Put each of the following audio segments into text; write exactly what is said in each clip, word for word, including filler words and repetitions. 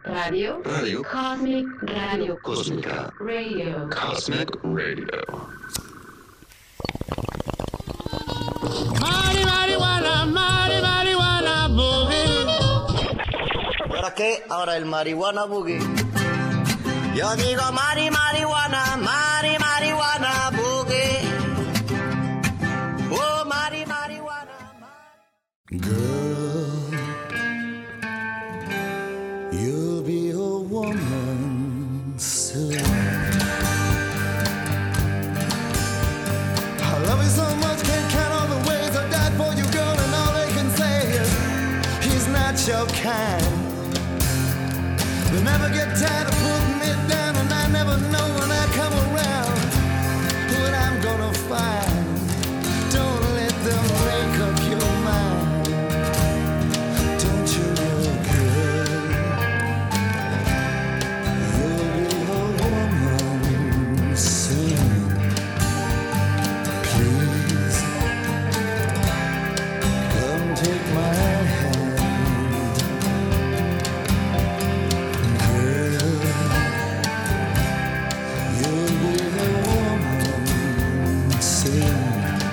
Radio. Radio. Cosmic Radio. Cosmica. Radio. Cosmic Radio. Mari, marihuana, mari, marihuana, boogie. ¿Y ahora qué? Ahora el marihuana boogie. Yo digo mari, marihuana, mari, marihuana boogie. Oh, mari, marihuana, mari. Girl, you'll be a woman soon. I love you so much, can't count all the ways I died for you, girl, and all they can say is he's not your kind. They'll never get tired of putting me down, and I never know when I come around what I'm gonna find. Don't let them make up your mind. Don't you know, girl, you'll be a woman soon. Please, come take my hand. Girl, you'll be a woman soon.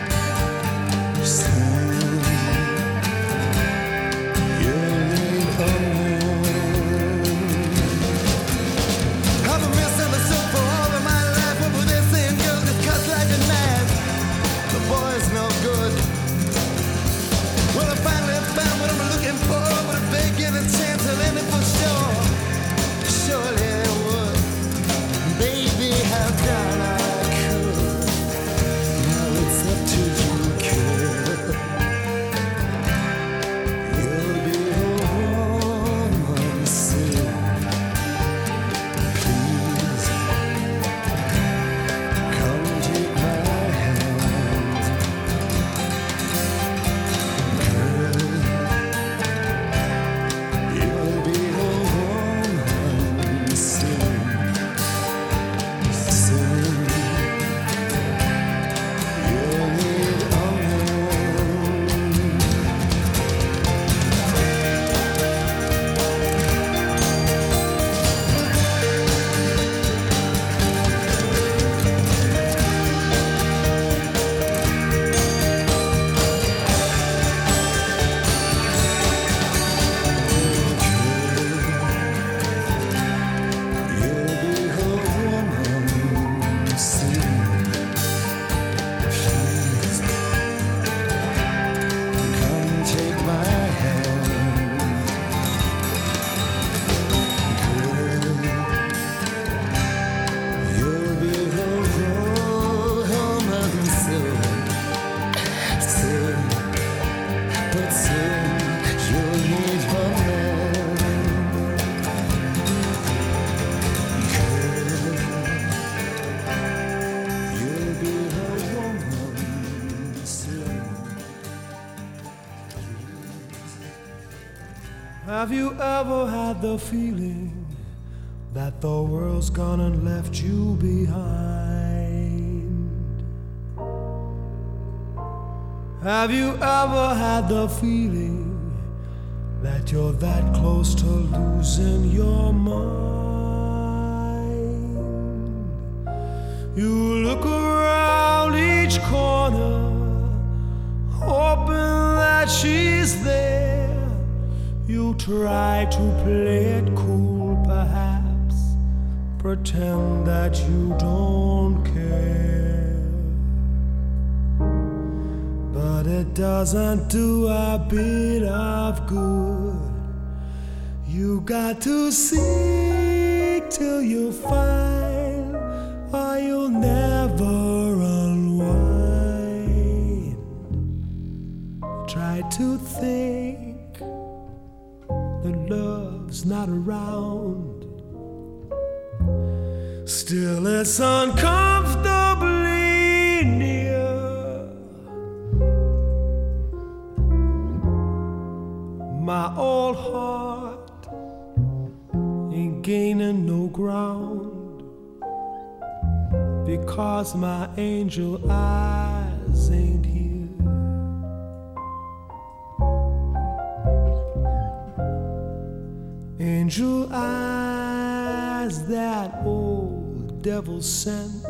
Soon, you'll need a woman. I've been misunderstood for all of my life. What were they saying? Girl, just cuts like a knife. The boy's no good. Well, I finally found what I'm looking for, but if they get a chance, I'll end it for sure. Surely they would. Baby, how done I could. Now it's up to you, girl. You'll be a woman soon. Please, come take my hand. Girl, you'll be a woman soon. Soon, you'll need a woman. You'll be a woman soon. Please, come take my hand. Girl, you'll be a woman soon. Soon, but soon you'll need a man. Girl, you'll be a woman soon. Have you ever had the feeling that the world's gone and left you behind? Have you ever had the feeling that you're that close to losing your mind? You look around each corner, hoping that she's there. You try to play it cool, perhaps, pretend that you don't care. But it doesn't do a bit of good. You got to seek till you find, or you'll never unwind. Try to think that love's not around. Still, it's uncomfortably near. My old heart ain't gaining no ground, because my angel eyes ain't here. Angel eyes that old devil sent,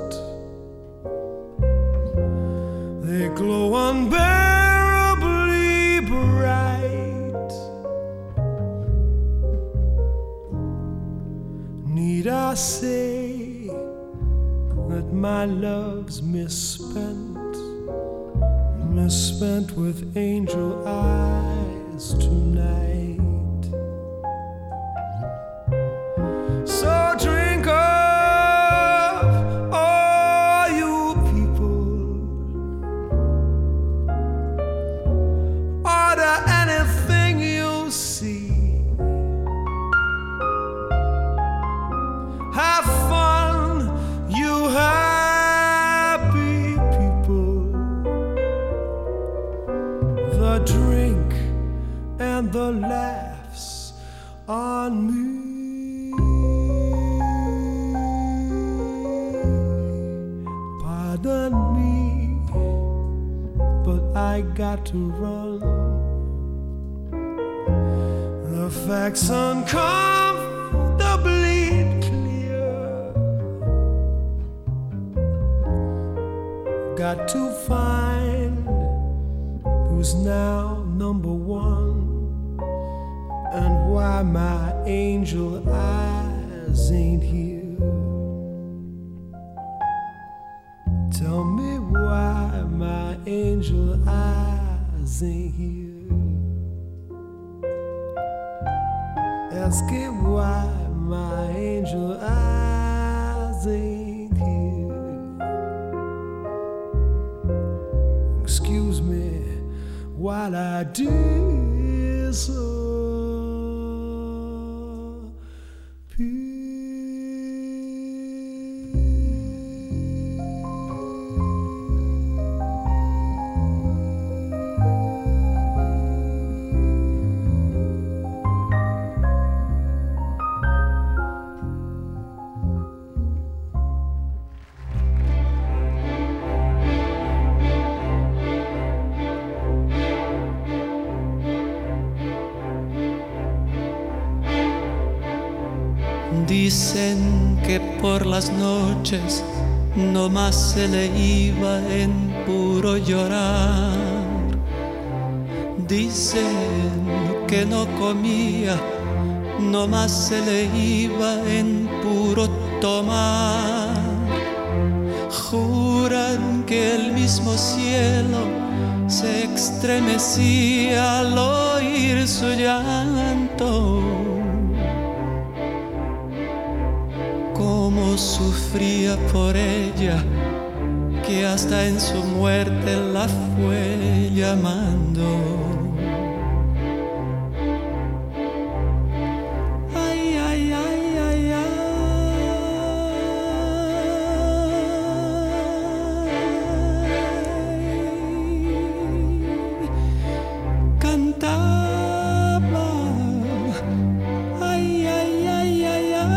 they glow unbearably bright. Need I say that my love's misspent, misspent with angel eyes tonight? So drink up, all you people, order anything you see, have fun, you happy people. The drink and the laughs on me. Pardon me, but I got to run. The facts uncomfortably clear. Got to find who's now number one, and why my angel eyes ain't here. Tell me why my angel eyes ain't here. Ask him why my angel eyes ain't here. Excuse me while I disappear. Dicen que por las noches no más se le iba en puro llorar. Dicen que no comía, no más se le iba en puro tomar. Juran que el mismo cielo se estremecía al oír su llanto. Cómo sufría por ella, que hasta en su muerte la fue llamando. Ay, ay, ay, ay, ay. Cantaba. Ay, ay, ay, ay, ay.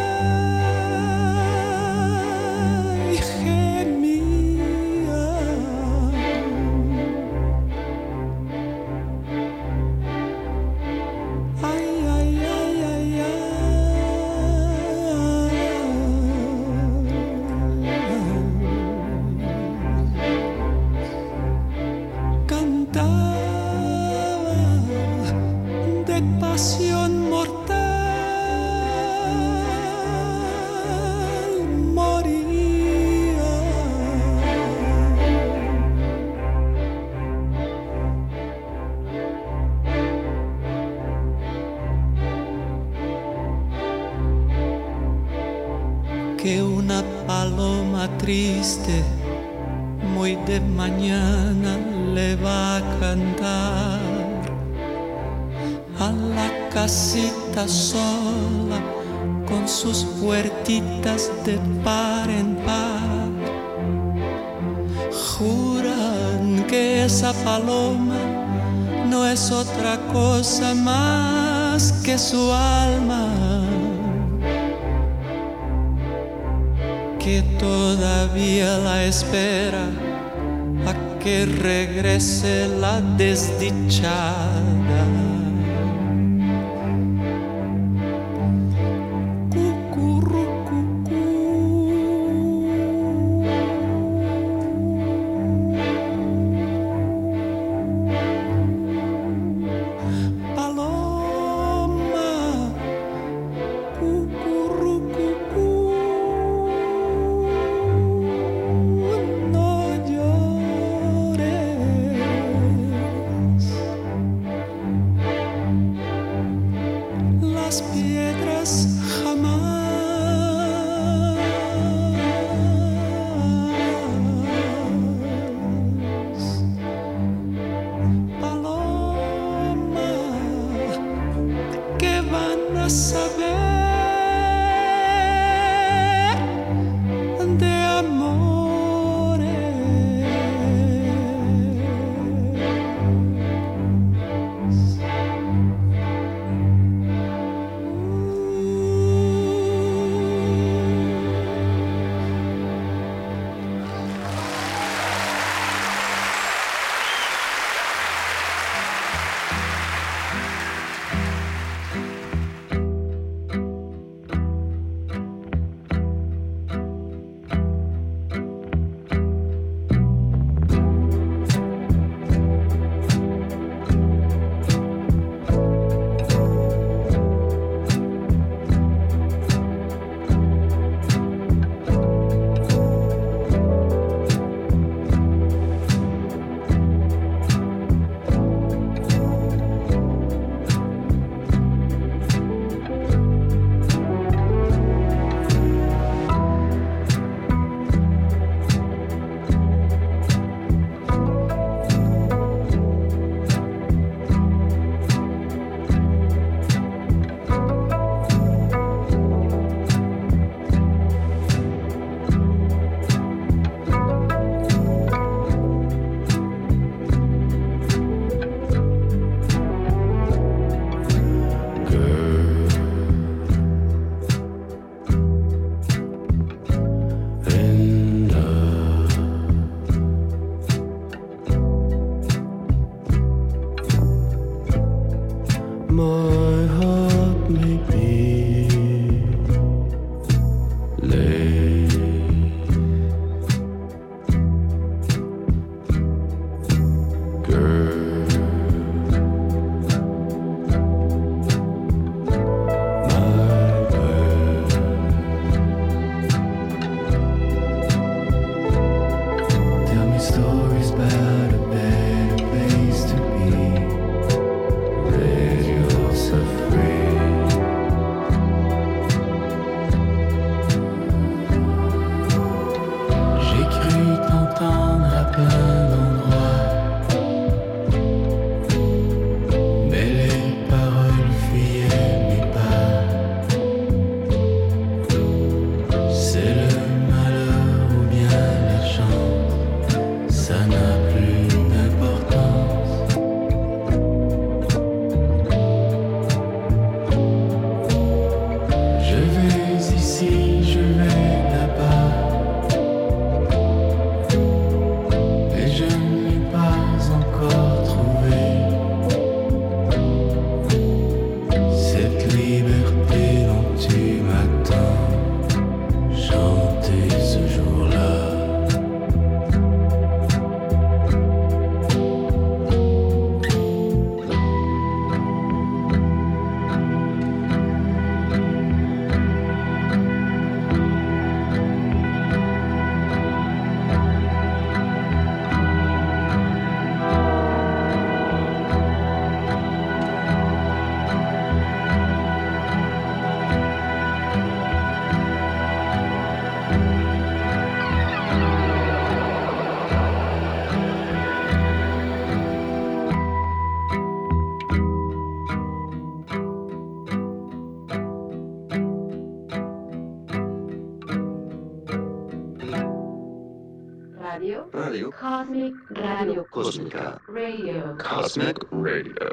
Que una paloma triste muy de mañana le va a cantar a la casita sola con sus puertitas de par en par. Juran que esa paloma no es otra cosa más que su alma, que todavía la espera a que regrese la desdichada. piedras jamás. Paloma, ¿qué van a saber de amores? My heart may be late, girl. My bird, tell me stories about a better place to be. J'ai cru t'entendre à plein d'endroits, mais les paroles fuyaient mes pas. C'est le malheur ou bien la chance, ça n'a plus d'importance. Je vais ici, je vais là-bas, et je ne l'ai pas encore trouvé. Cette liberté dont tu m'attends, chanter ce jour-là. Radio. Radio. Cosmic Radio. Cosmica. Radio. Cosmic Radio.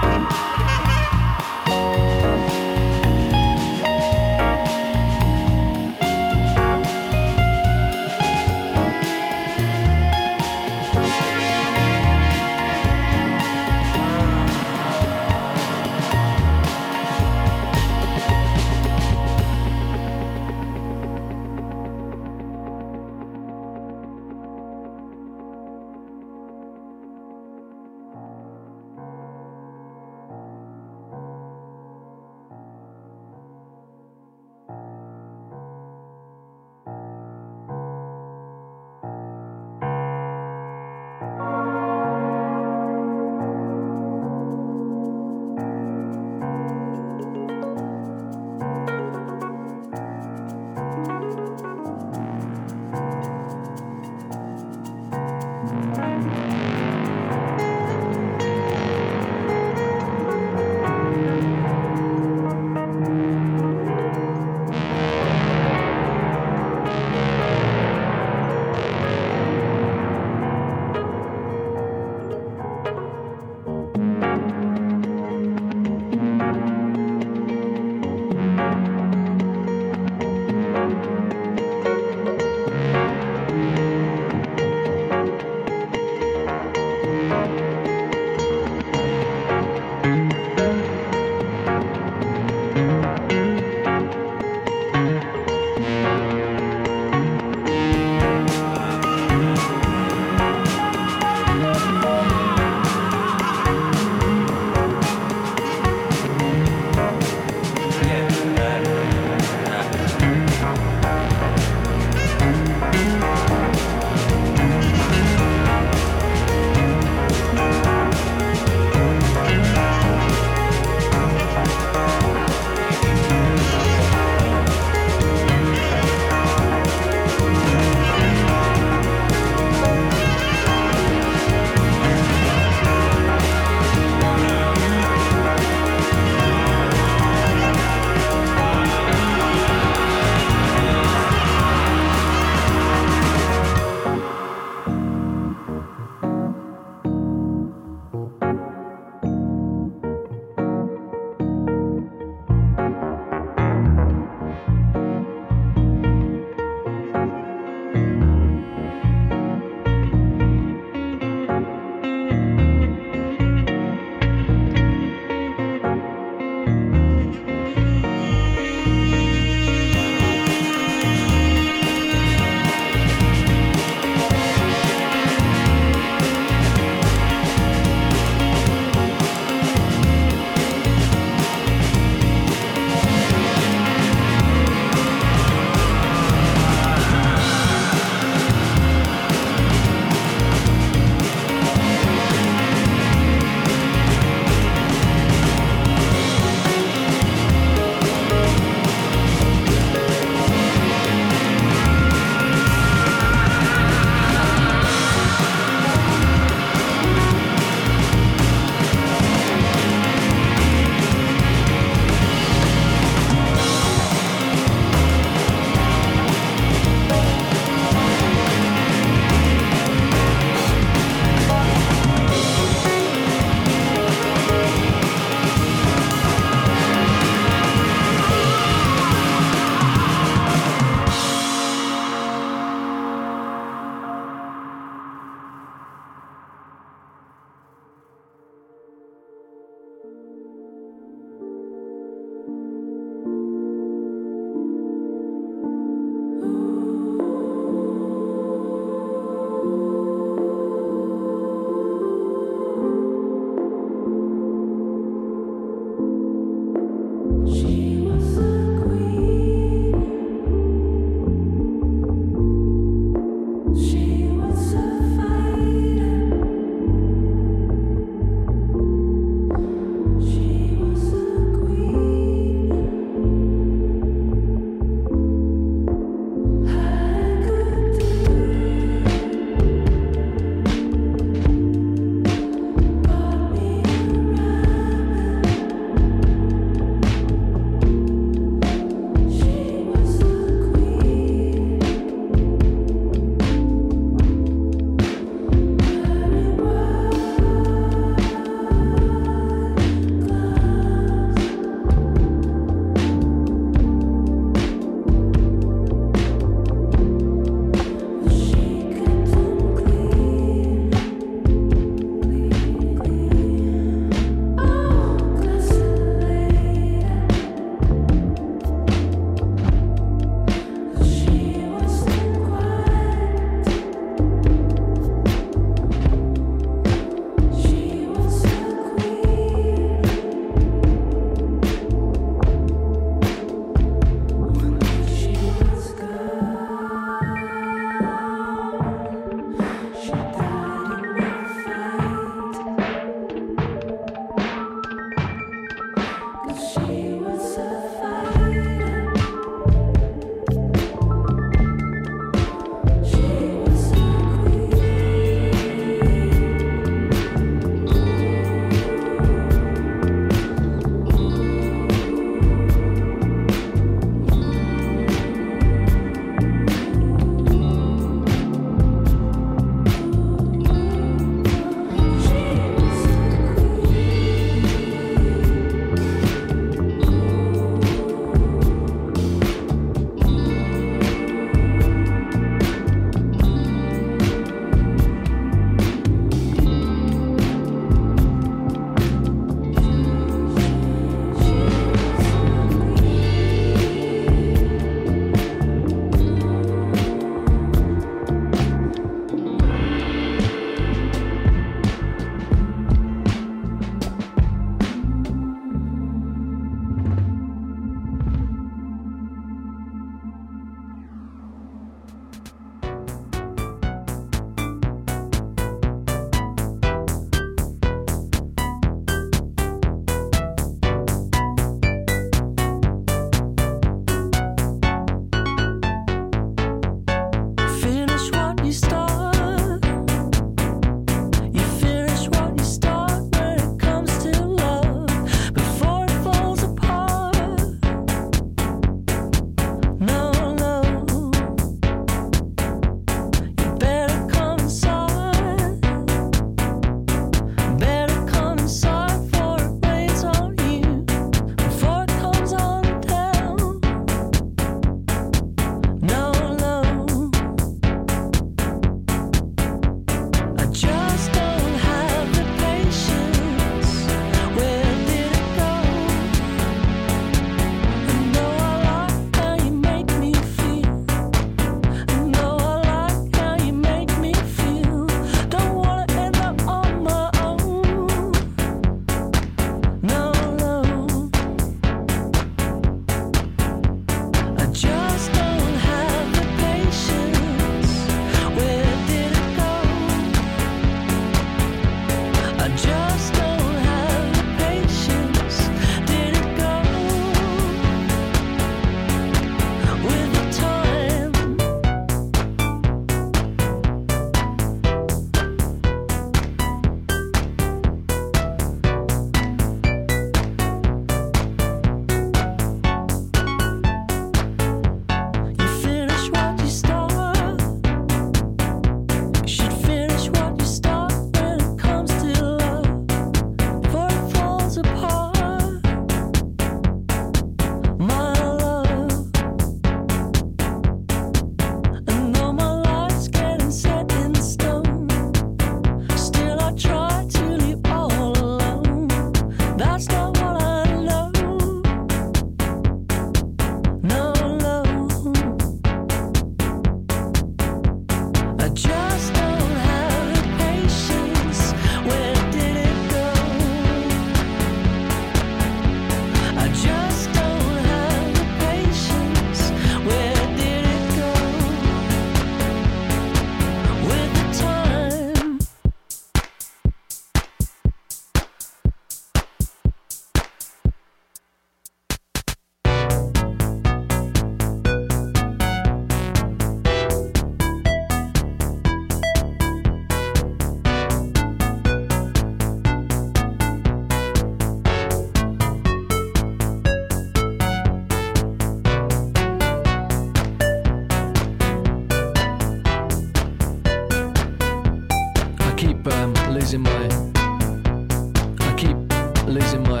um, losing my, I keep losing my,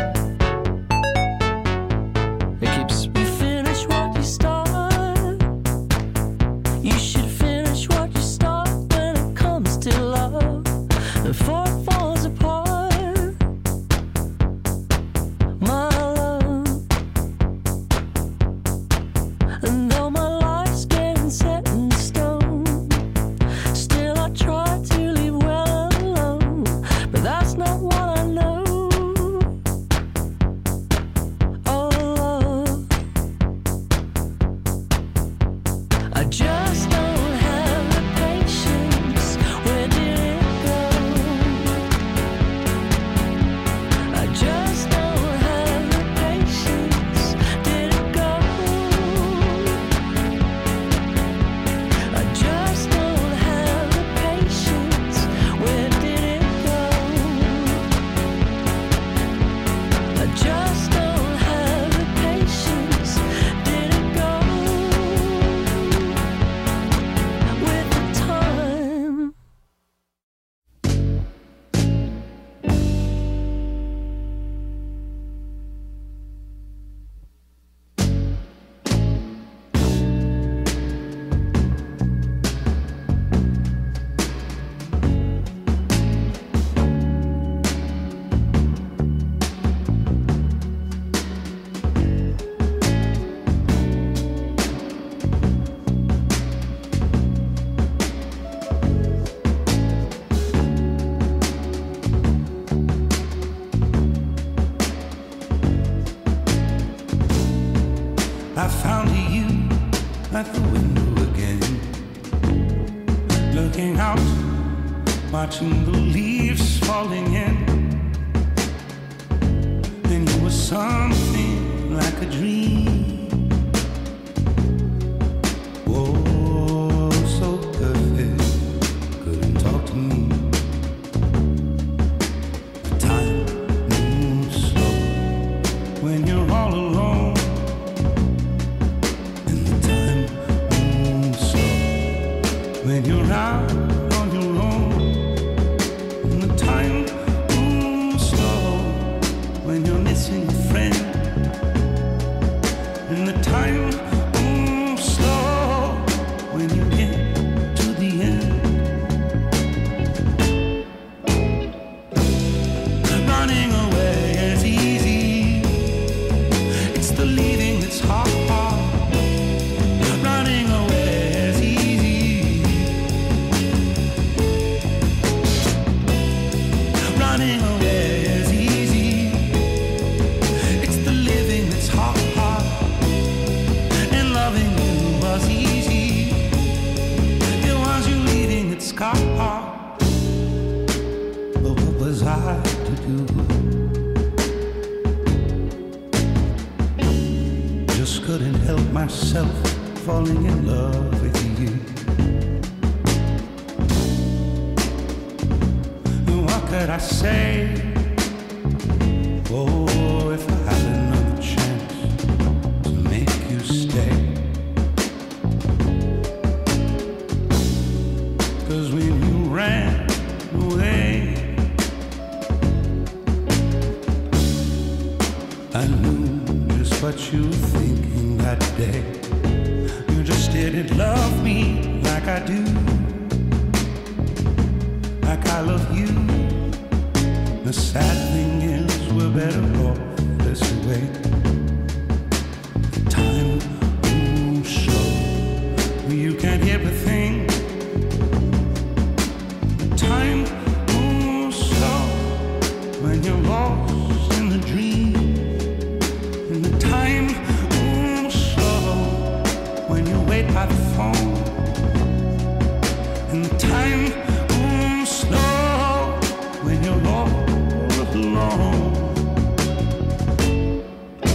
it keeps. You finish what you start. You should finish what you start when it comes to love. Before it falls apart, my love. And though my life's getting set in stone, still I try to leave well alone. But that's not what I know. Oh love, I just don't have the patience. Where did it go? I just don't have the patience. Did it go? I just don't have the patience. Where did it go? I just don't have the patience. Did it go? With the time. I found you at the window again, looking out, watching the leaves falling in. Then you were something like a dream. Oh, so perfect, couldn't talk to me. The time moves slow when you're all alone. When you're out on your own, and the time moves slow. When you're missing a friend, and the time moves slow. When you get to the end, running away is easy. It's the leaving that's hard. Running away is easy. Running away is easy. It's the living that's hard. And loving you was easy. It was you leaving that's hard. But what was I to do? Just couldn't help myself falling in love with you. What could I say? Oh, if I had another chance to make you stay. 'Cause when you ran away, I knew just what you were thinking that day. You just didn't love me like I do, like I love you. The sad thing is we're better off this way. Time moves slow, you can't hear a thing. Time moves slow when you're lost in the dream. And the time moves slow when you wait by the phone. And the time moves slow when you're all alone.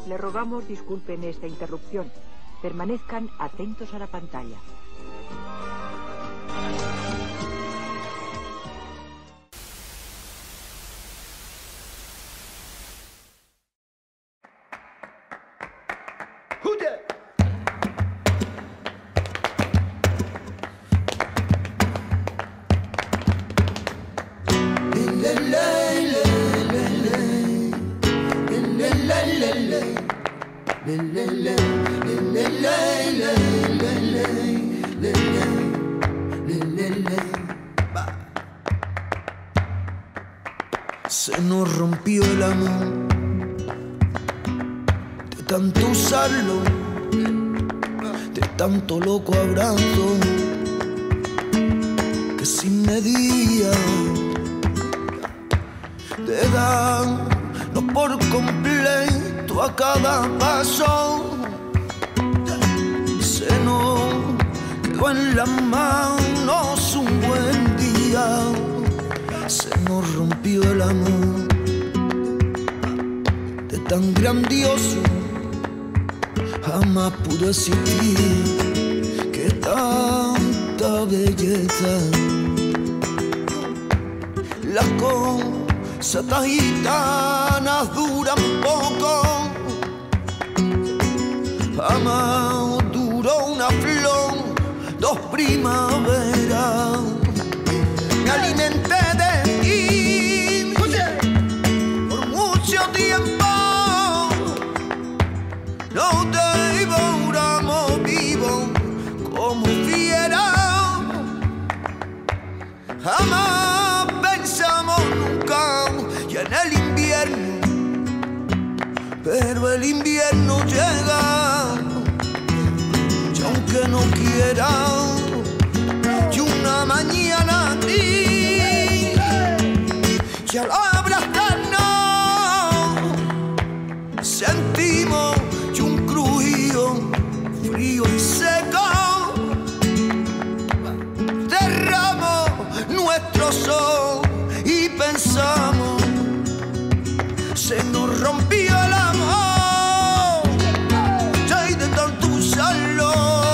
Le rogamos disculpen esta interrupción. Permanezcan atentos a la pantalla. Se nos rompió el amor de tanto usarlo, de tanto loco abrazo que sin medida te darnos por completo a cada paso. Se nos quedó en las manos un buen día. Se nos rompió el amor de tan grandioso, jamás pudo existir que tanta belleza. Las cosas tan gitanas duran poco, jamás duró una flor, dos primaveras. Me alimenté de ti por mucho tiempo, no te devoramos vivo como fiera. Jamás pensamos nunca y en el invierno, pero el invierno llega y aunque no quiera, y una mañana gris y al abrazarnos sentimos y un crujido frío y seco cerramos nuestros ojos y pensamos, se nos rompió el amor ya y de tanto usarlo.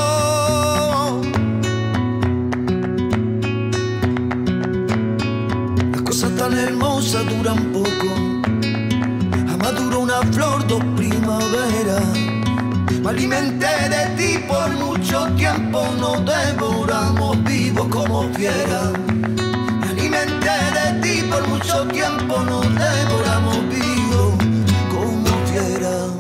Tan hermosas duran poco, jamás duró una flor, dos primaveras. Me alimenté de ti por mucho tiempo, nos devoramos vivos como fieras. Me alimenté de ti por mucho tiempo, nos devoramos vivos como fieras.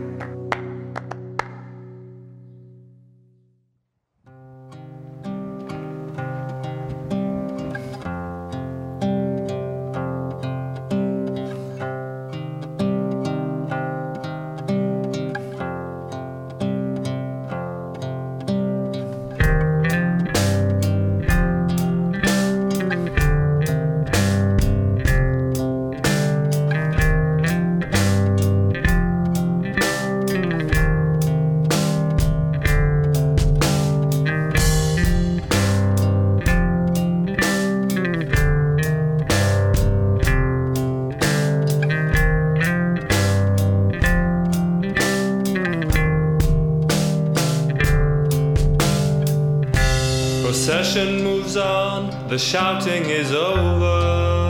Procession moves on, the shouting is over.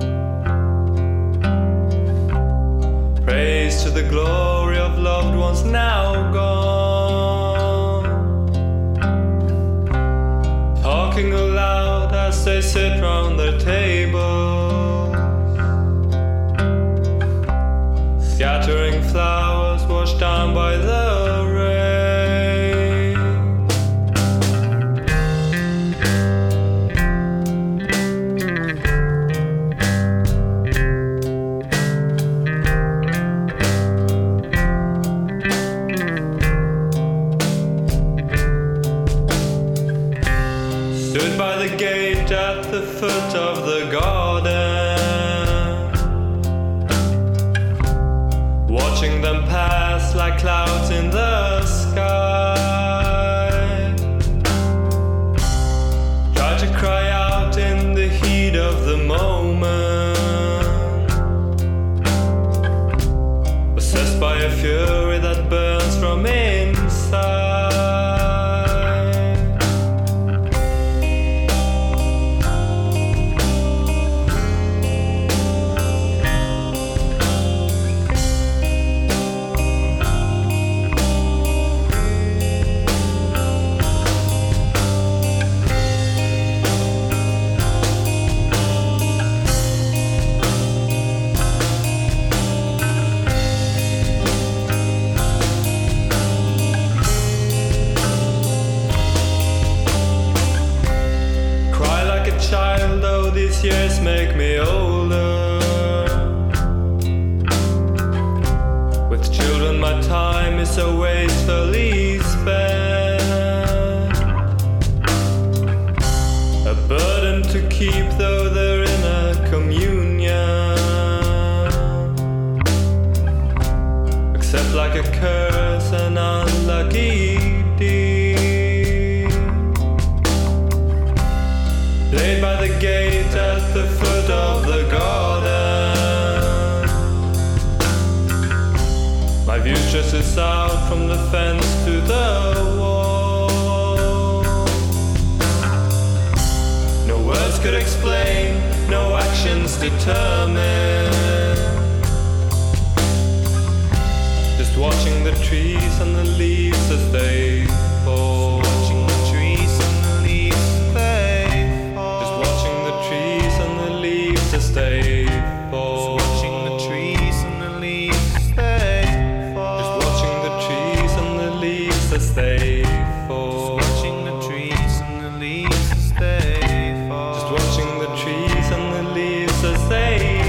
Praise to the glory of loved ones now gone. Talking aloud as they sit round their tables, scattering flowers washed down by the rain. At the foot of the garden, watching them pass like clouds in the sky. Try to cry out in the heat of the moment, possessed by a fear fury that burns from inside. Child, though these years make me older. With children my time is so wastefully spent. A burden to keep though they're in a communion. Except like a curse, an unlucky deed. Laid by the gate at the foot of the garden. My view stretches out from the fence to the wall. No words could explain, no actions determine. Just watching the trees and the leaves as they fall. Watching the trees and the leaves as they fall. Just watching the trees and the leaves as they fall. Just watching the trees and the leaves as they fall. Just watching the trees and the leaves as they fall. Just watching the trees and the leaves as they fall. Just watching the trees and the leaves as they fall.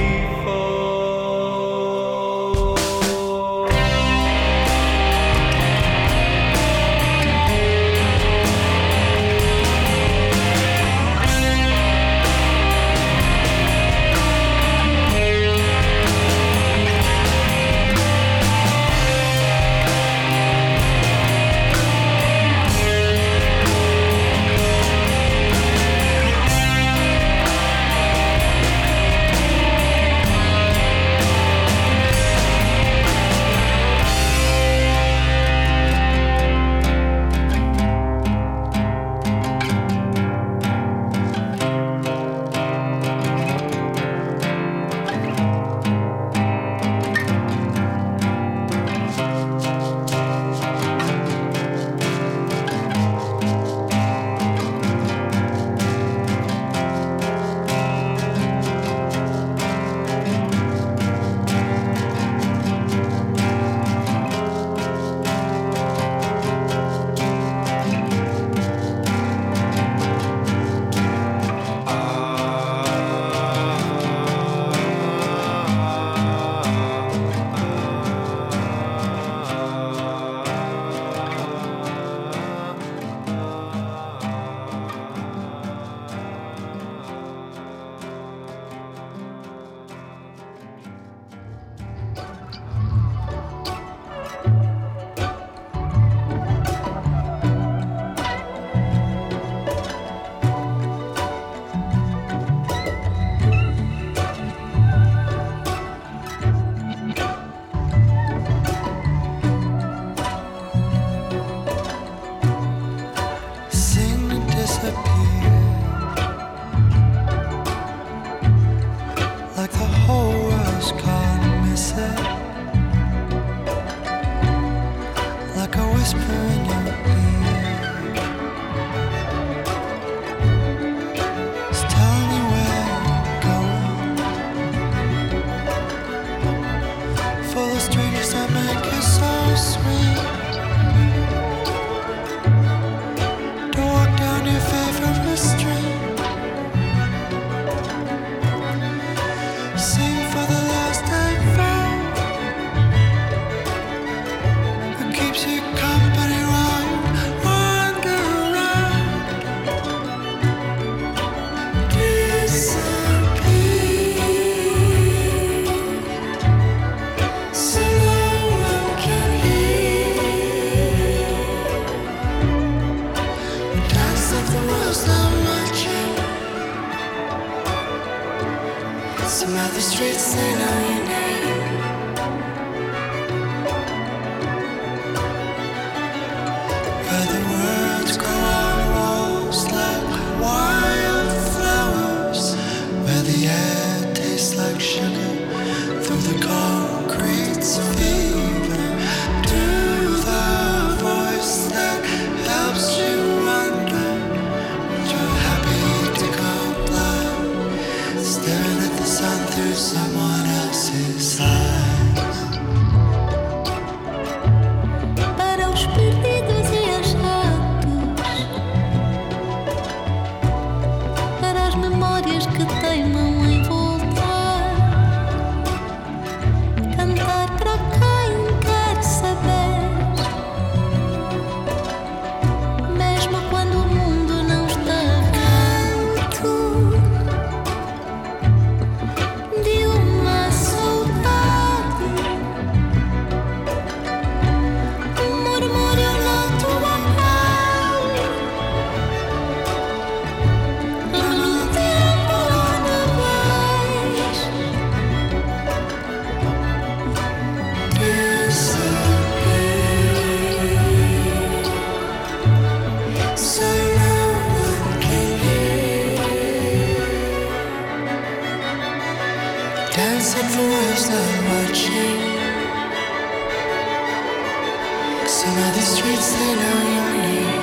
Some of the streets they know you need.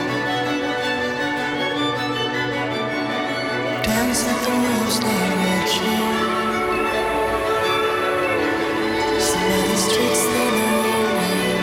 Dance like the world's not watching. Some of the streets they know you need.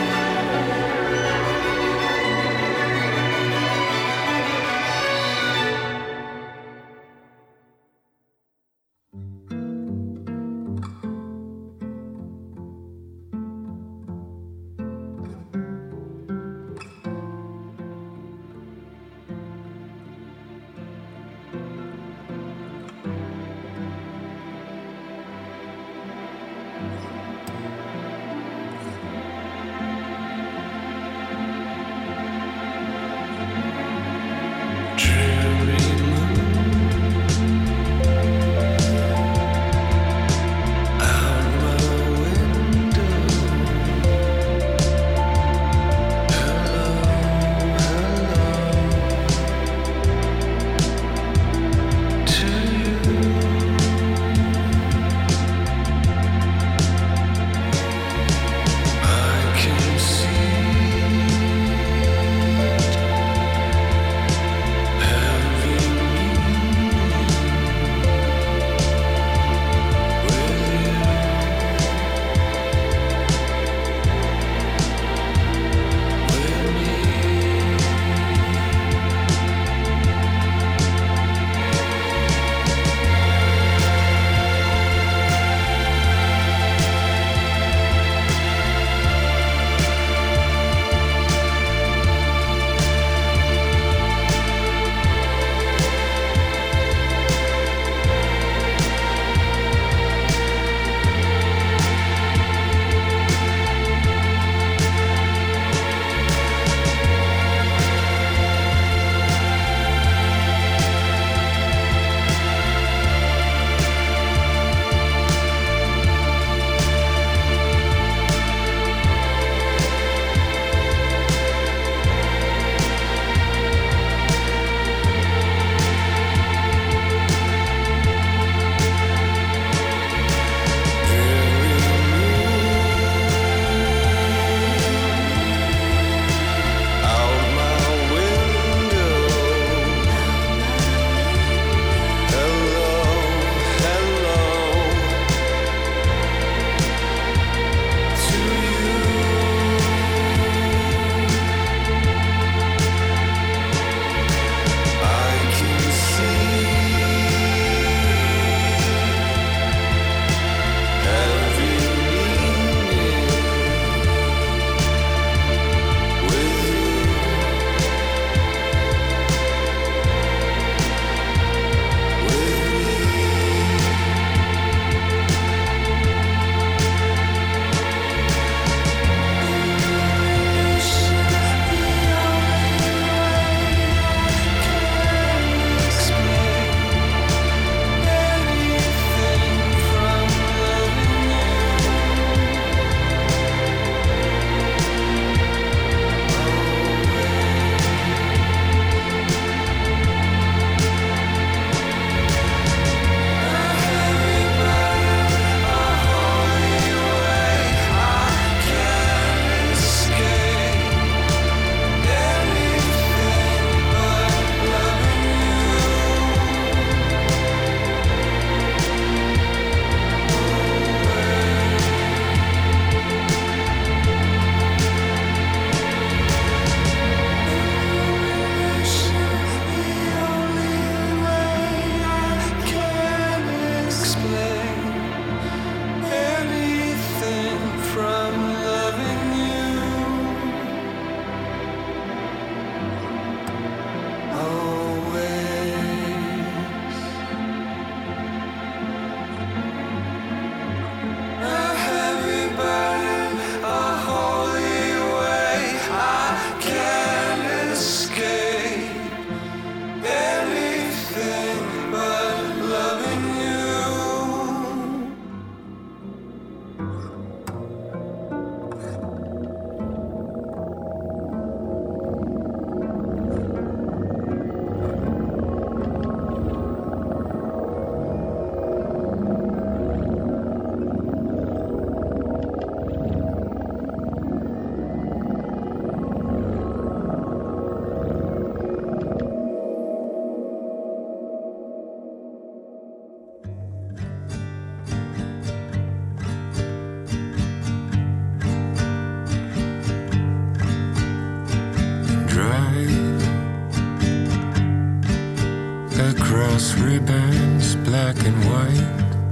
Ray-Bans, black and white,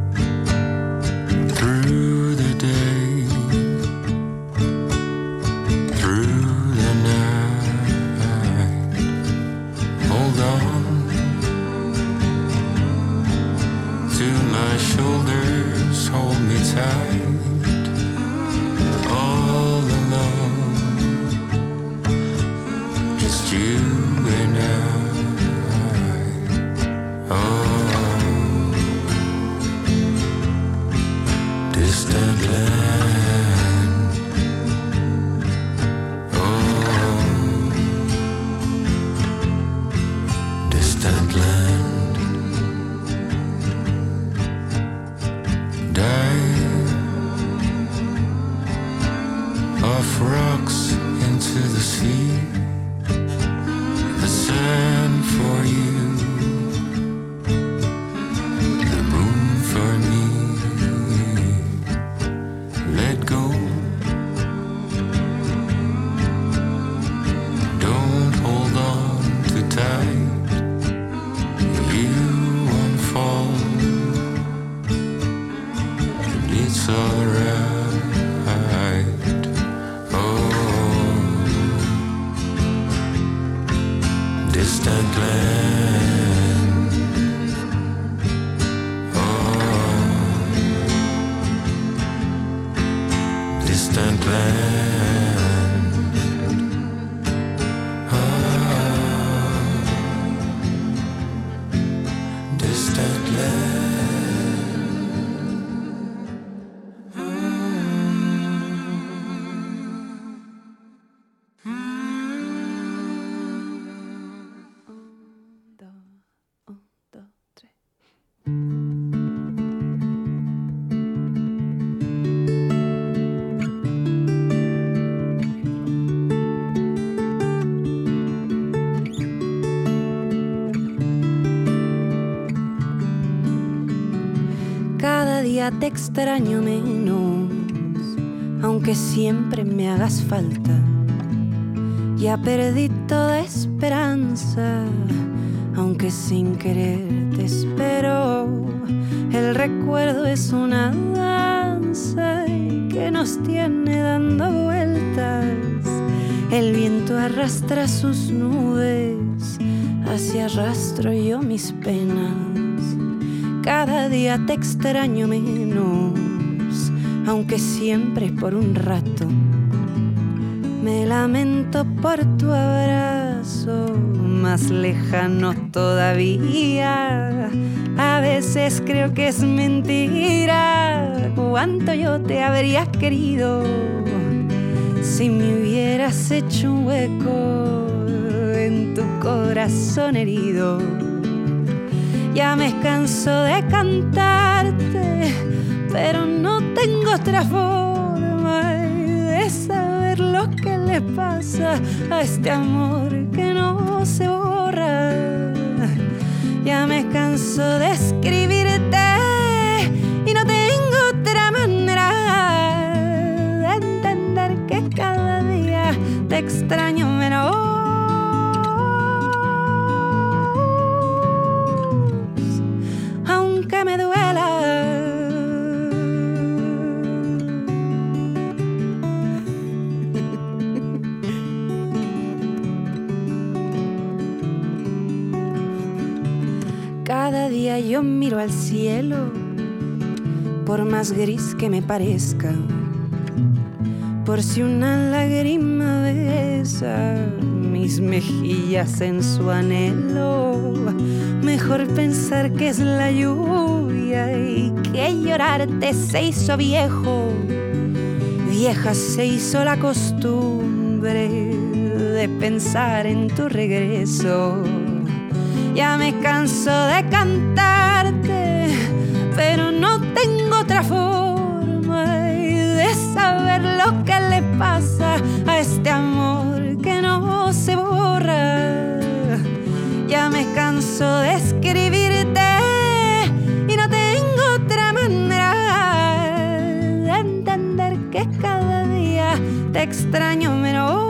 through the day, through the night. Hold on to my shoulders, hold me tight, all alone, just you and I. Distant land, oh, distant land, dive off rocks into the sea, the sand for you, the moon for me. Let go. Don't hold on too tight. You won't fall, and it's alright. Oh, distant land. Oh, distant land, ah, distant land. Cada día te extraño menos, aunque siempre me hagas falta. Ya perdí toda esperanza, aunque sin querer te espero. El recuerdo es una danza que nos tiene dando vueltas. El viento arrastra sus nubes, así arrastro yo mis penas. Cada día te extraño menos, aunque siempre por un rato. Me lamento por tu abrazo, más lejano todavía. A veces creo que es mentira cuánto yo te habría querido si me hubieras hecho un hueco en tu corazón herido. Ya me canso de cantarte, pero no tengo otra forma de saber lo que le pasa a este amor que no se borra. Ya me canso de escribirte y no tengo otra manera de entender que cada día te extraño menos. Aunque me duela. Cada día yo miro al cielo, por más gris que me parezca, por si una lágrima besa mis mejillas en su anhelo. Mejor pensar que es la lluvia y que llorarte se hizo viejo. Vieja se hizo la costumbre de pensar en tu regreso. Ya me canso de cantarte, pero no tengo otra forma de saber lo que le pasa a este amor que no se borra. Ya me canso de escribirte y no tengo otra manera de entender que cada día te extraño menos.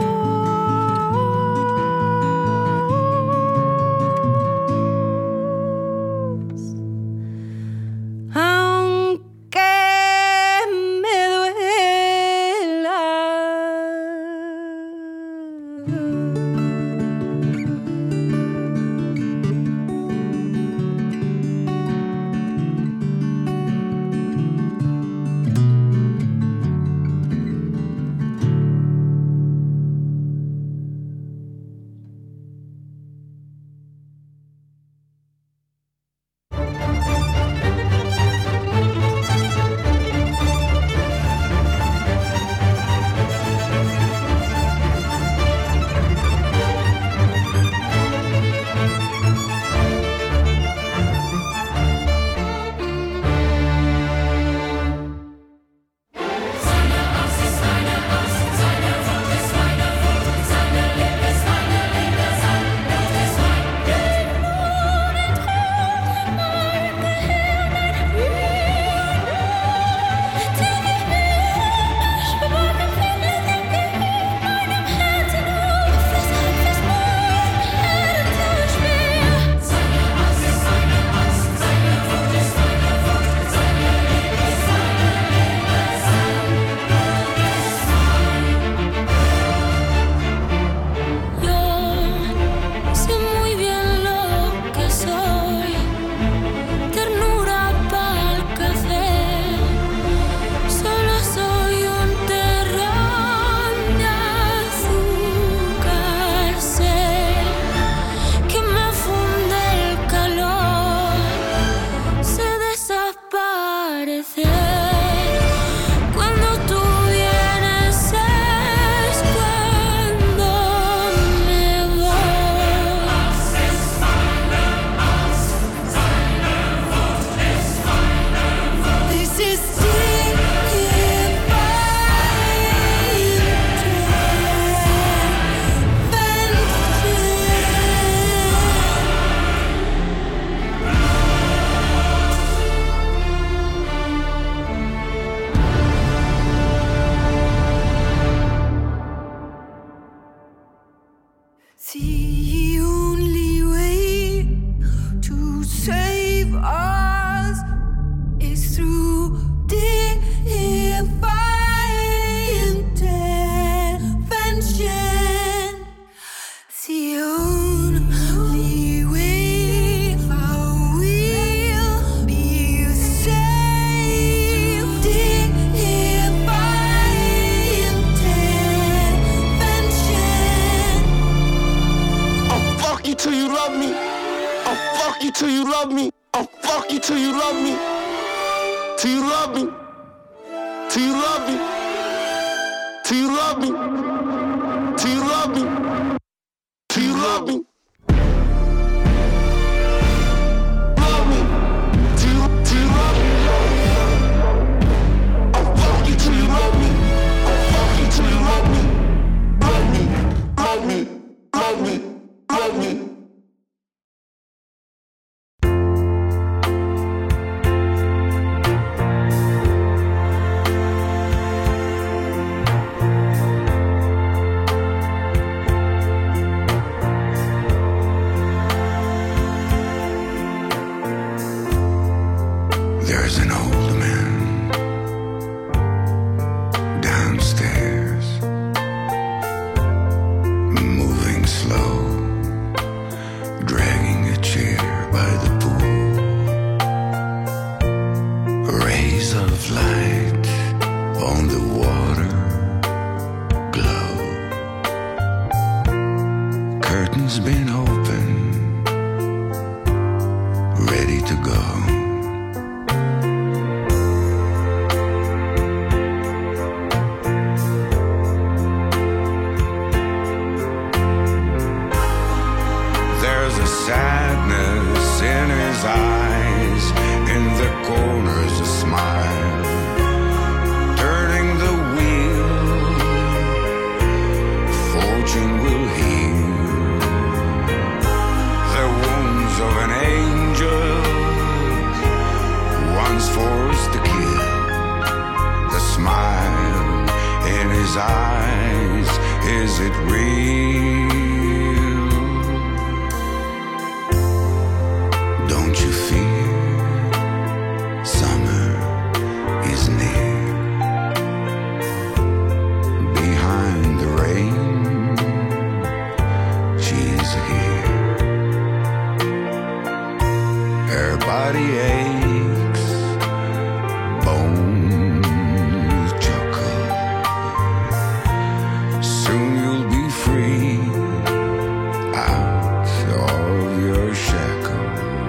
The only way to save us is through divine intervention. The only way I will be saved. Divine intervention. I'll fuck you till you love me. I'll fuck you till you love me. I'll fuck you till you love me. Till you love me. Till you love me. Till you love me. Till you love me. Till you love me. Love me. Till you, till you love me. I'll fuck you till you love me. I'll fuck you till you love me. Love me. Love me. Love me. Love me. There's an old man downstairs, moving slow, dragging a chair by the pool. Rays of light on the water glow. Curtains been open, ready to go. There's a sadness in his eyes, in the corners a smile, turning the wheel, fortune will heal the wounds of an angel, once forced to kill. The smile in his eyes, is it real? Don't you fear, summer is near. Behind the rain, she's here. Her body aches, bones chuckle. Soon you'll be free, out of your shackles.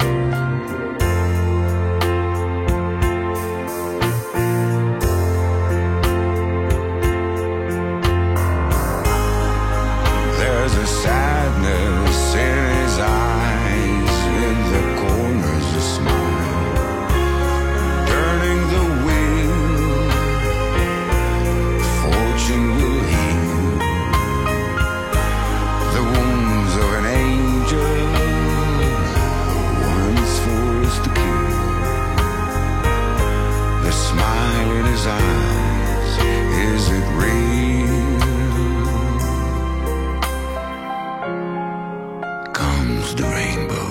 There's a sadness in his eyes, in the corners a smile, turning the wheel, fortune will heal the wounds of an angel, once forced to kill. The smile in his eyes, is it real? Comes the rainbow,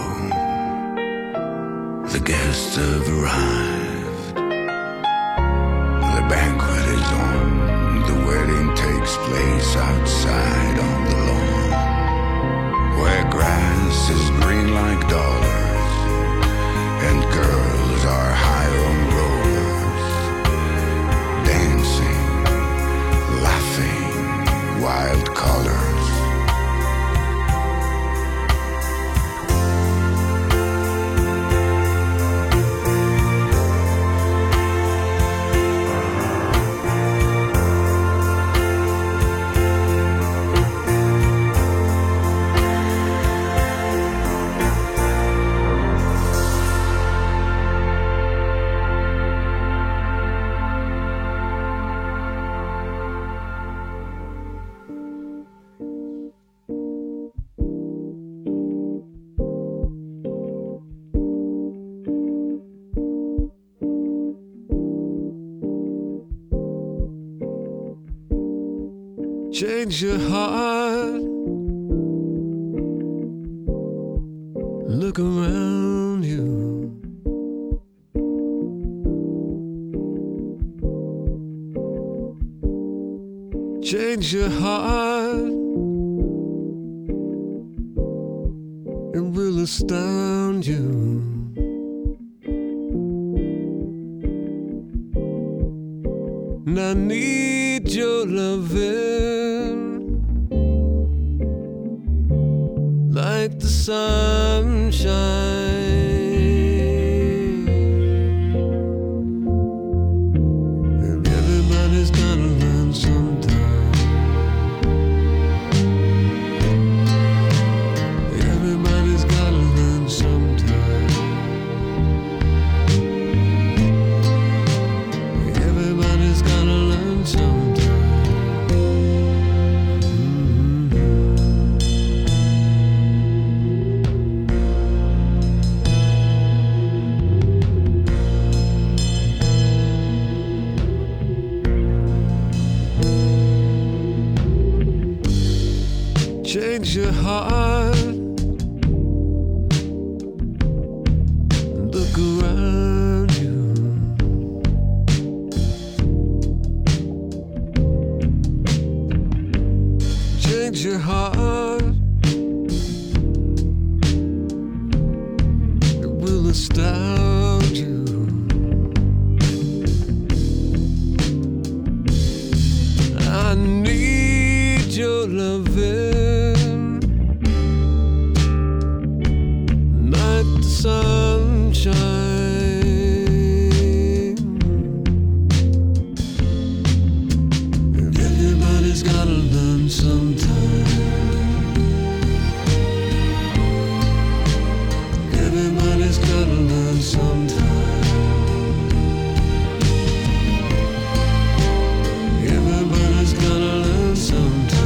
the guests have arrived. The banquet is on, the wedding takes place outside on the lawn, where grass is green like dollars, and girls are high on rollers, dancing, laughing, wild colors. Change your heart look around you. Change your heart, it will astound you. And I need your loving like the sunshine. And everybody's gotta learn sometime. Everybody's gotta learn sometime. Everybody's gotta learn sometime. Change your heart and look around you. Change your heart, it will astound you. I need your loving like the sunshine. Everybody's gotta learn sometime. Everybody's gotta learn sometime. Everybody's gotta learn sometime.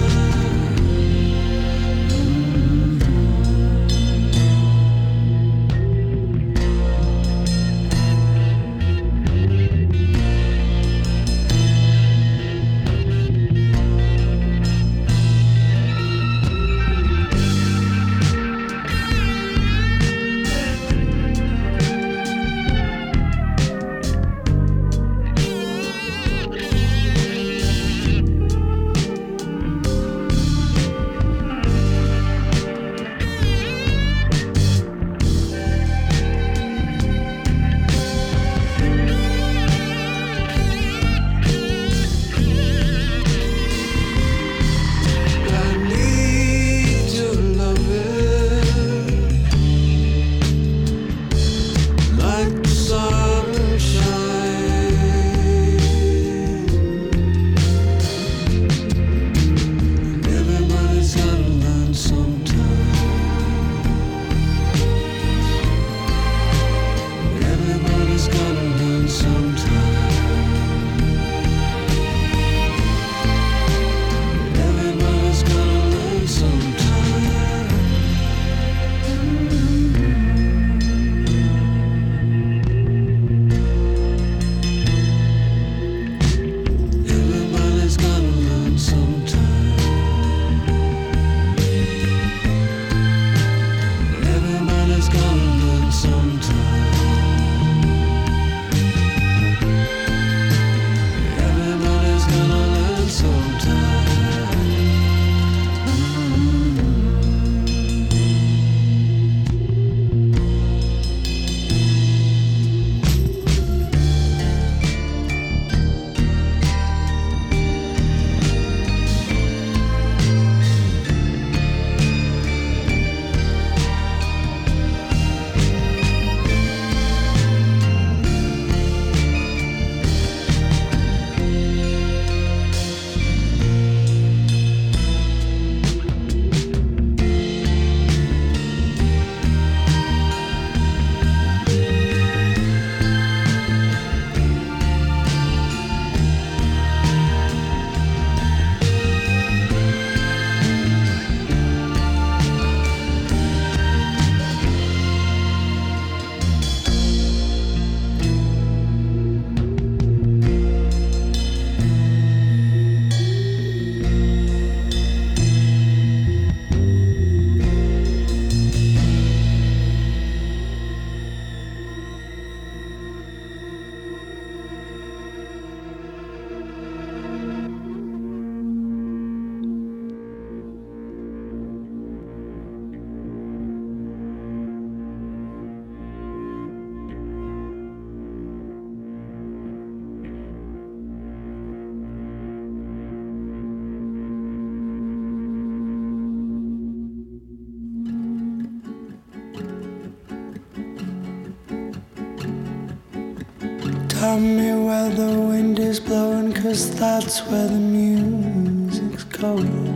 Tell me where the wind is blowing, 'cause that's where the music's going.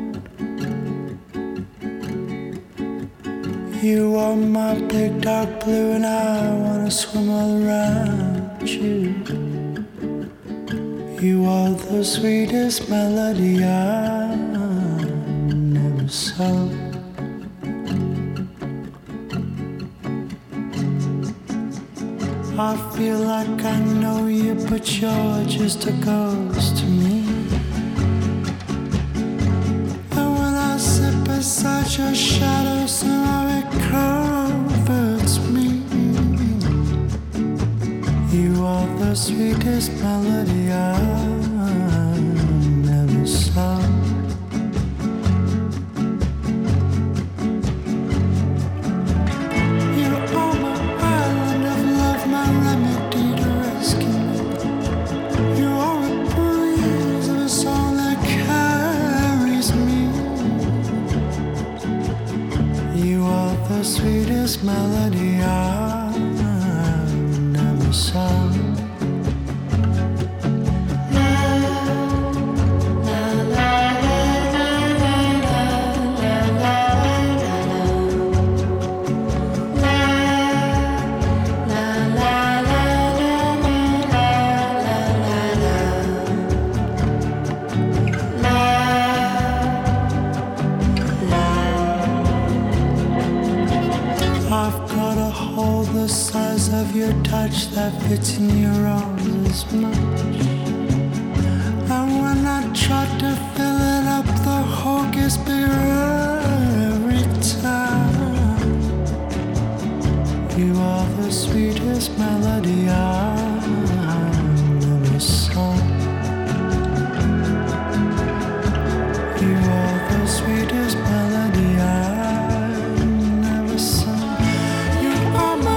You are my big dark blue and I wanna swim all around you. You are the sweetest melody I never saw. I feel like I know you, but you're just a ghost to me. And when I sit beside your shadow, somehow it comforts me. You are the sweetest melody I never saw. The sweetest melody I never saw. Of your touch that fits in your arms as much. And when I try to fill it up, the hole gets bigger every time. You are the sweetest melody I never saw. You are the sweetest melody I never saw. You are my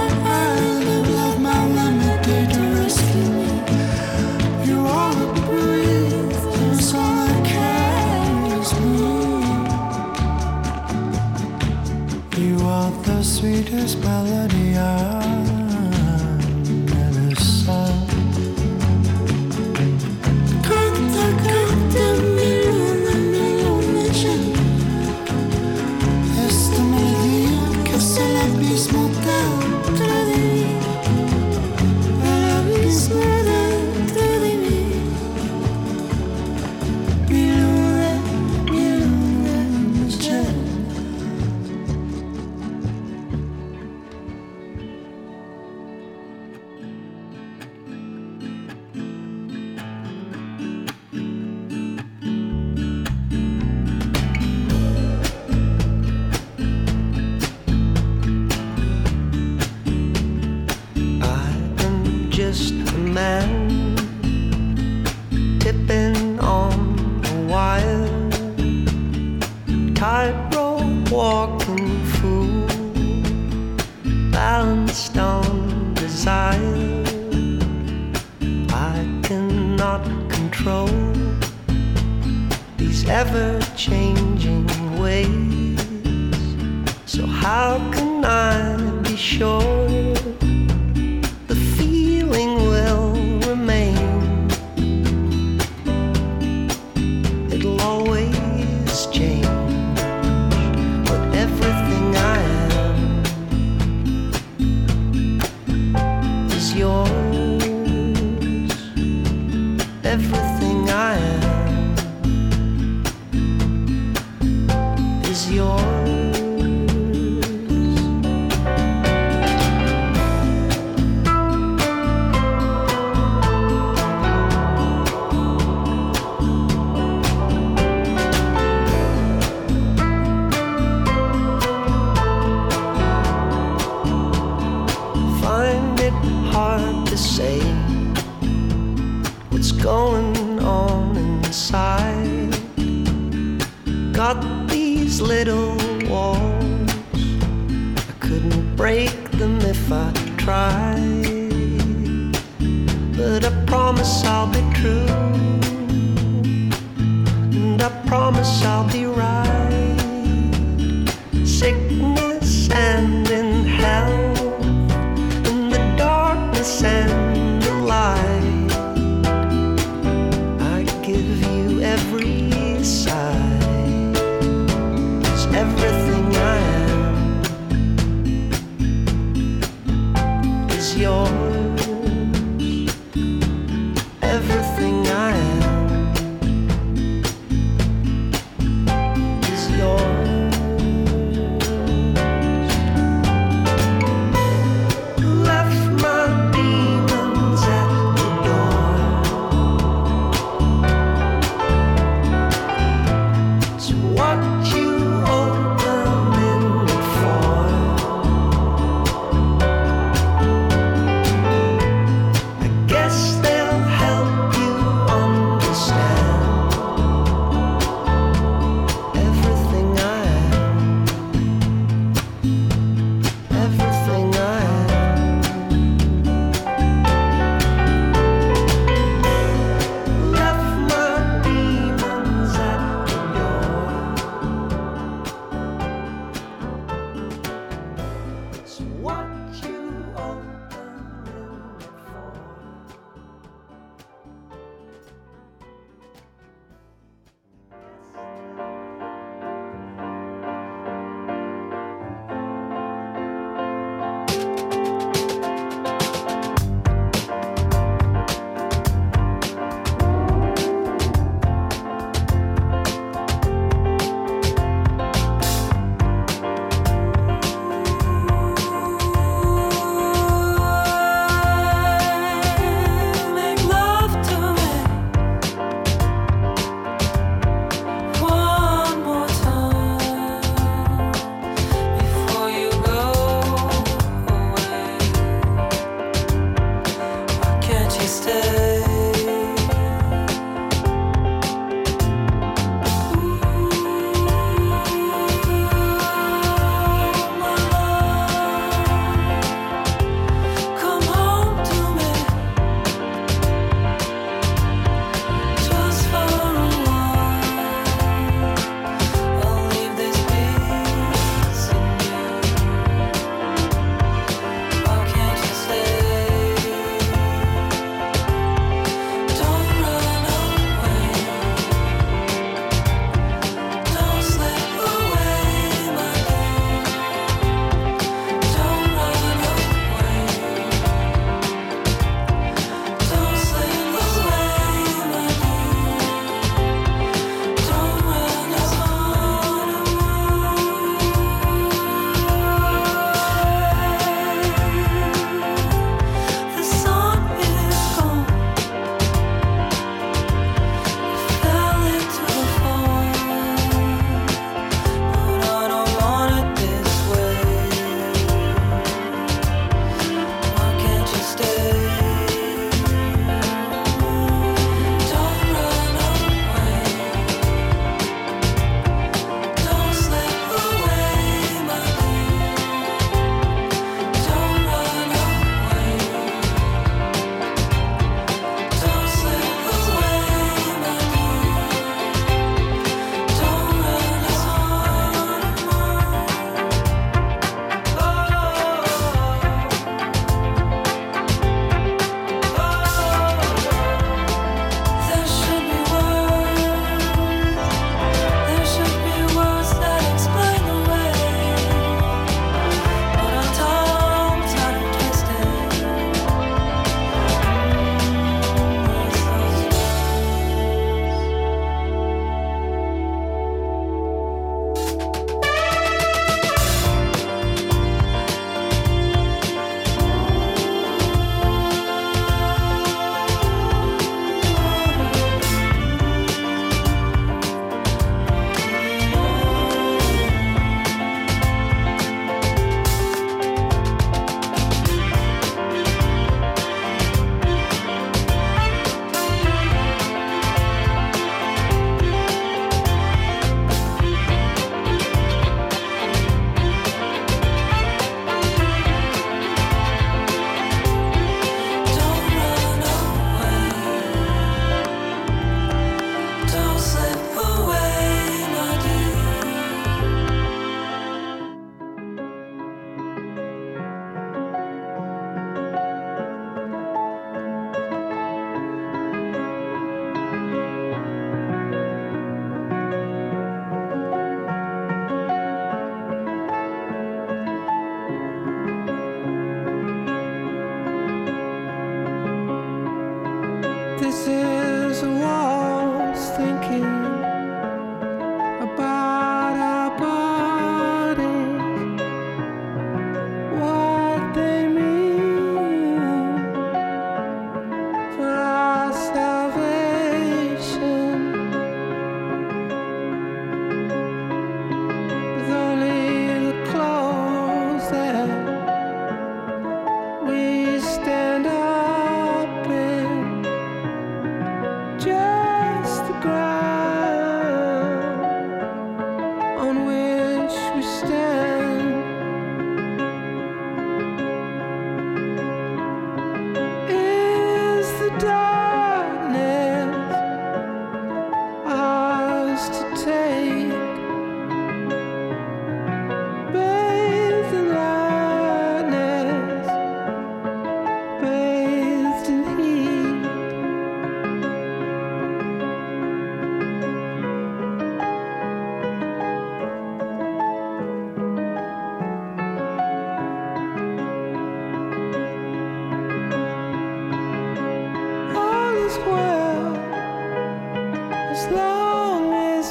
the sweetest melody I never saw. Canta, canta, mi luna, mi luna llena. Esta melodía que es el abismo dentro de mí. El abismo dentro de mí. Mi luna, mi luna llena. Just a man tipping on a wire, tightrope walking fool, balanced on desire. I cannot control these ever-changing ways, so how can I be sure will remain? It'll always change, but everything I am is yours. Everything I am is yours. Going on inside. Got these little walls, I couldn't break them if I tried, but I promise I'll be true, and I promise I'll be right. Sickness and in health, in the darkness and the light.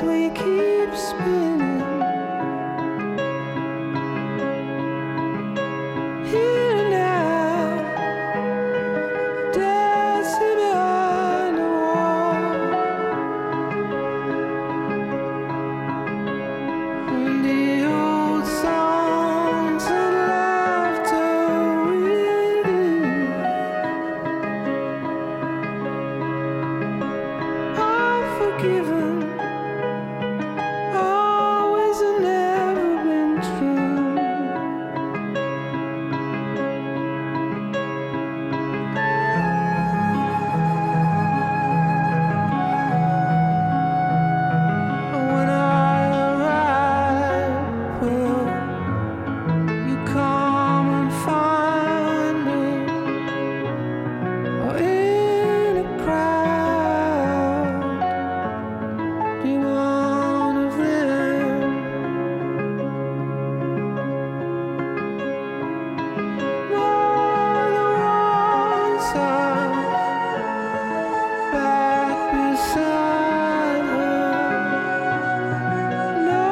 as we keep spinning. Here now, dancing behind the wall. And the old songs and laughter within. I'm forgiven. Always and never been true. When I arrive, will you come and find me? Or in a crowd, be one of them? More the ones are back beside her. No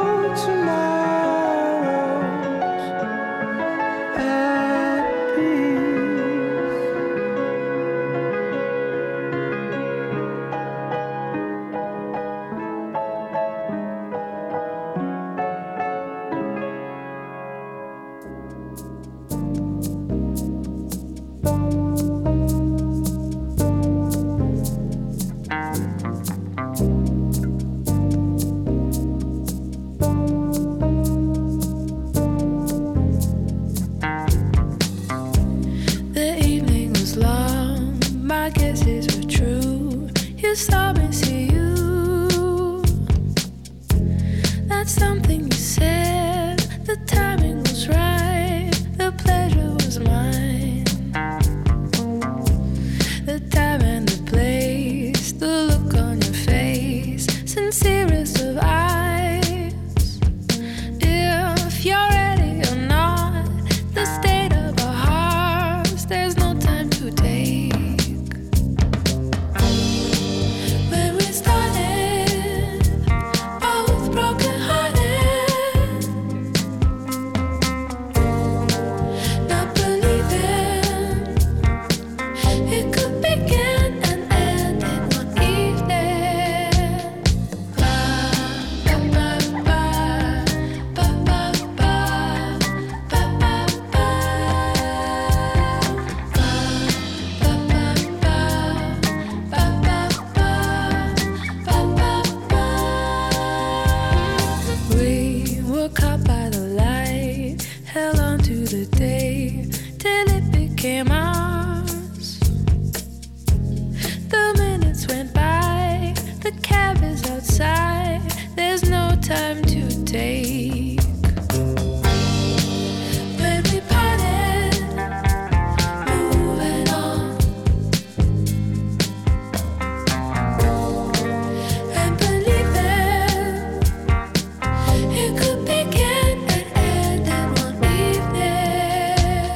tomorrows at peace. The evening was long, my guesses were true. You saw me see you. That's something you said. The timing was right, the pleasure was mine. The time and the place, the look on your face, sincerest of eyes. If you're ready or not, the state of our hearts, there's no time to take. When we started, both broken hearted, not believing it could begin and end in one evening. Ba, ba, ba, ba, ba, ba, ba, ba, ba, ba. We were caught by the light, held on to the day till it became ours. The minutes went by, the cab is outside, there's no time to take. When we parted, moving on, and believing it could begin and end in one evening.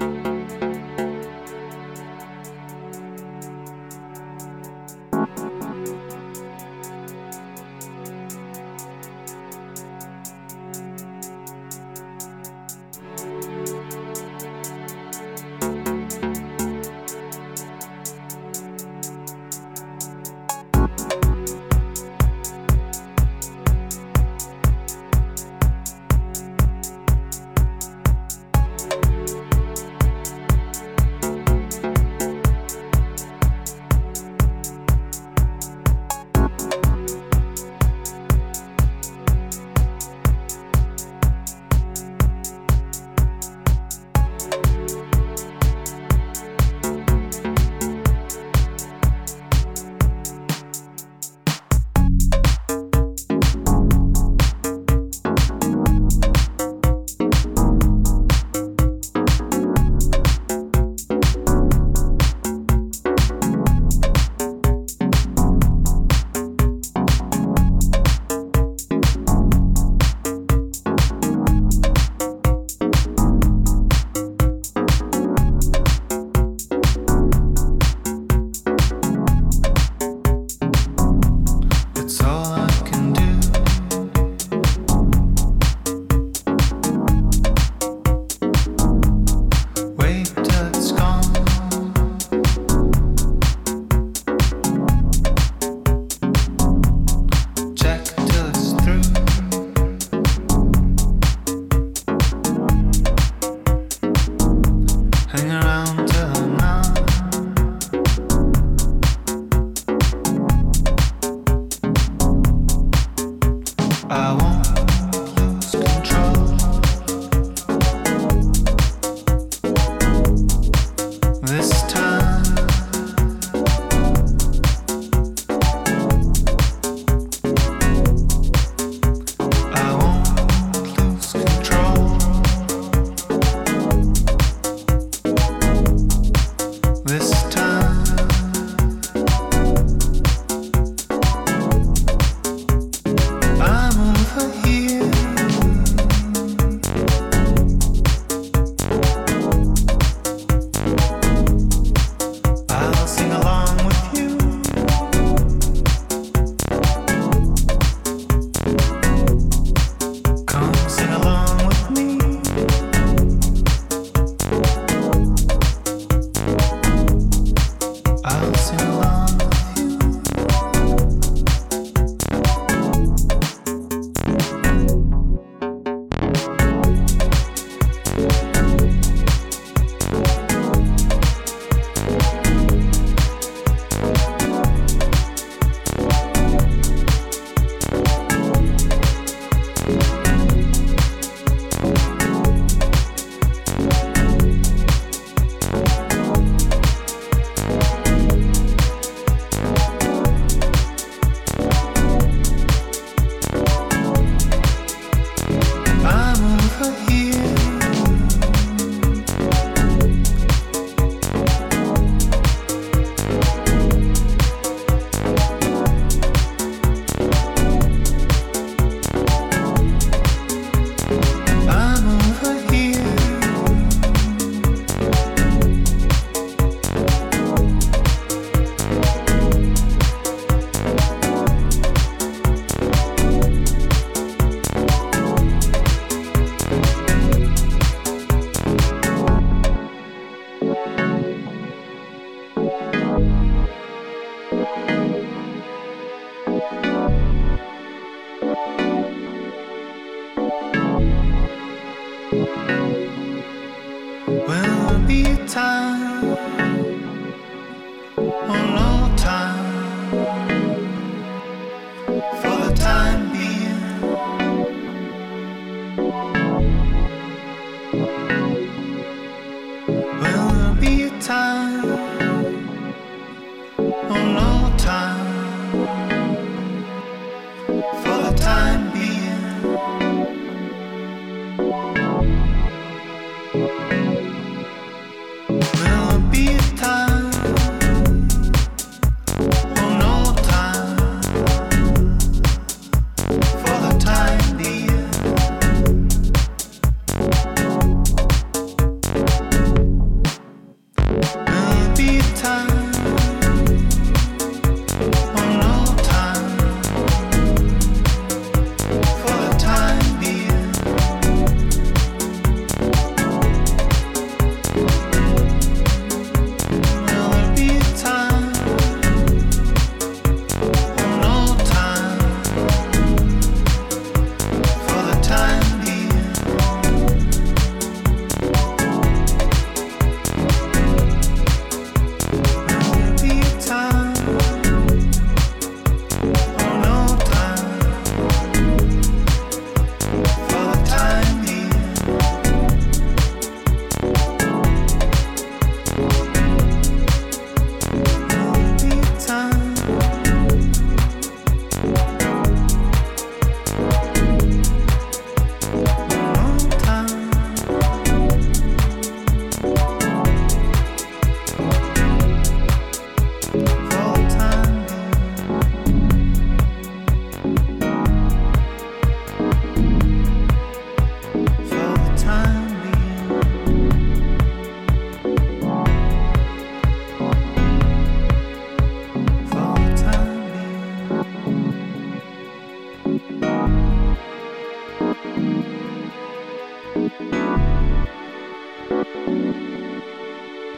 Will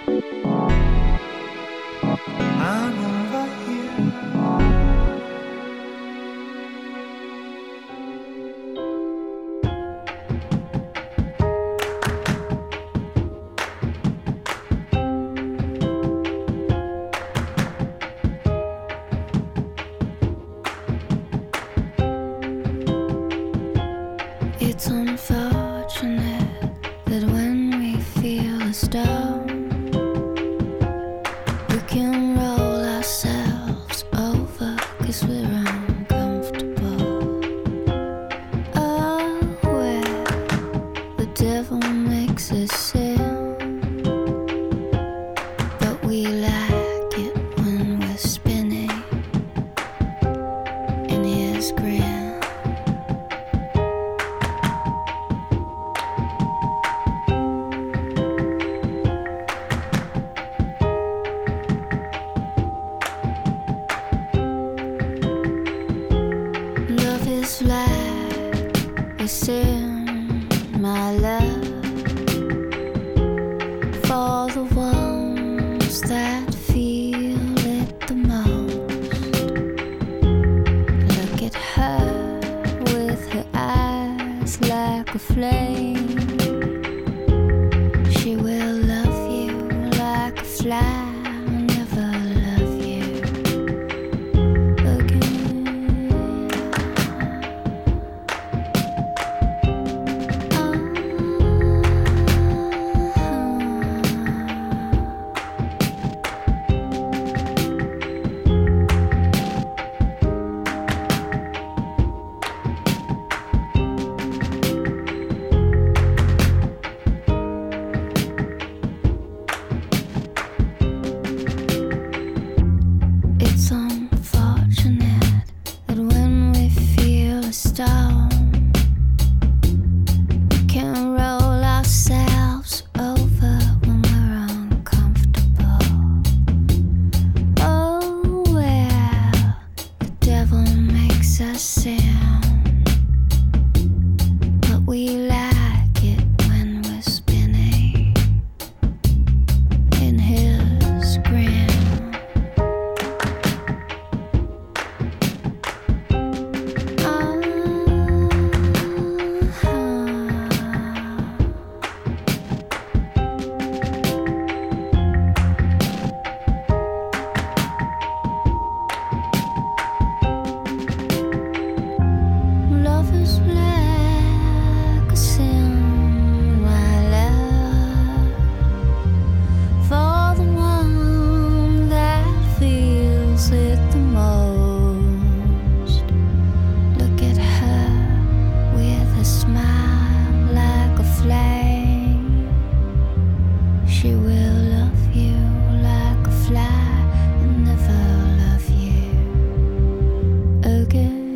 I'm over here. It's unfortunate that when we feel a storm, we can roll ourselves over 'cause we're uncomfortable. Oh, where the devil makes us sin, but we like it when we're spinning in his grin. Love is like a sin, my love, for the ones that feel it the most. Look at her with her eyes like a flame. She will love you like a fly. Never love you again. It's unfortunate that when we feel a storm, we can roll ourselves over when we're uncomfortable. Oh, well, the devil makes us sin, but we like it when we're spinning in his grin. Love is like a sin, my love, for the one that feels it the most. Look at her with a smile like a flame. She will love you like a fly and never love you again.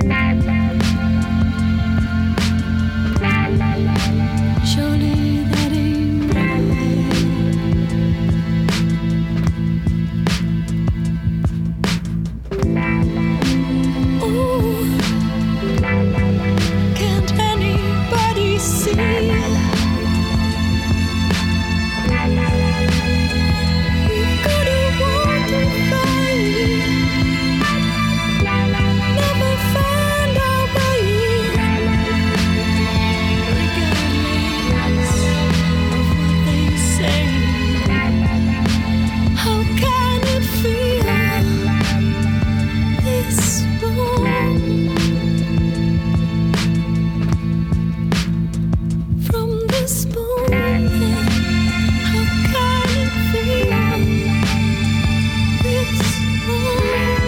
Surely that ain't right. Ooh, can't anybody see? We've got a war to fight. Never find our way. Regardless of what they say, how can it feel this wrong? From this moment, how can it feel this wrong?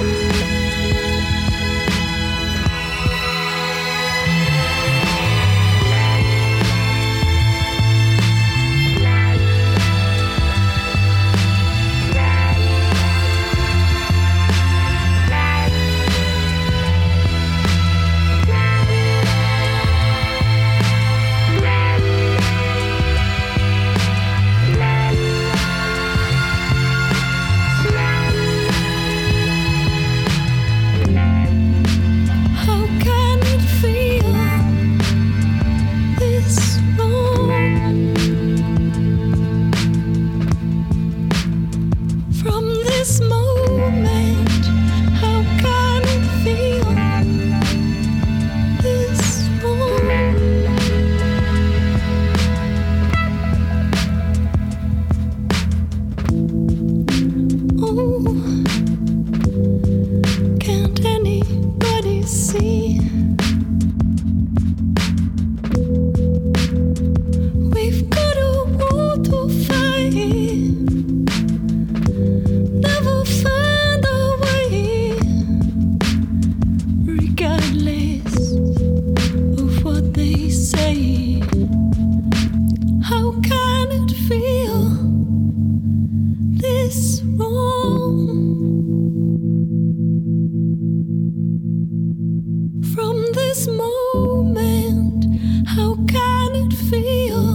How can it feel this wrong? From this moment, how can it feel this wrong? Oh, can't anybody see? We've got a war to fight. Never find our way. Regardless of what they say, how can it feel this wrong? From this moment, how can it feel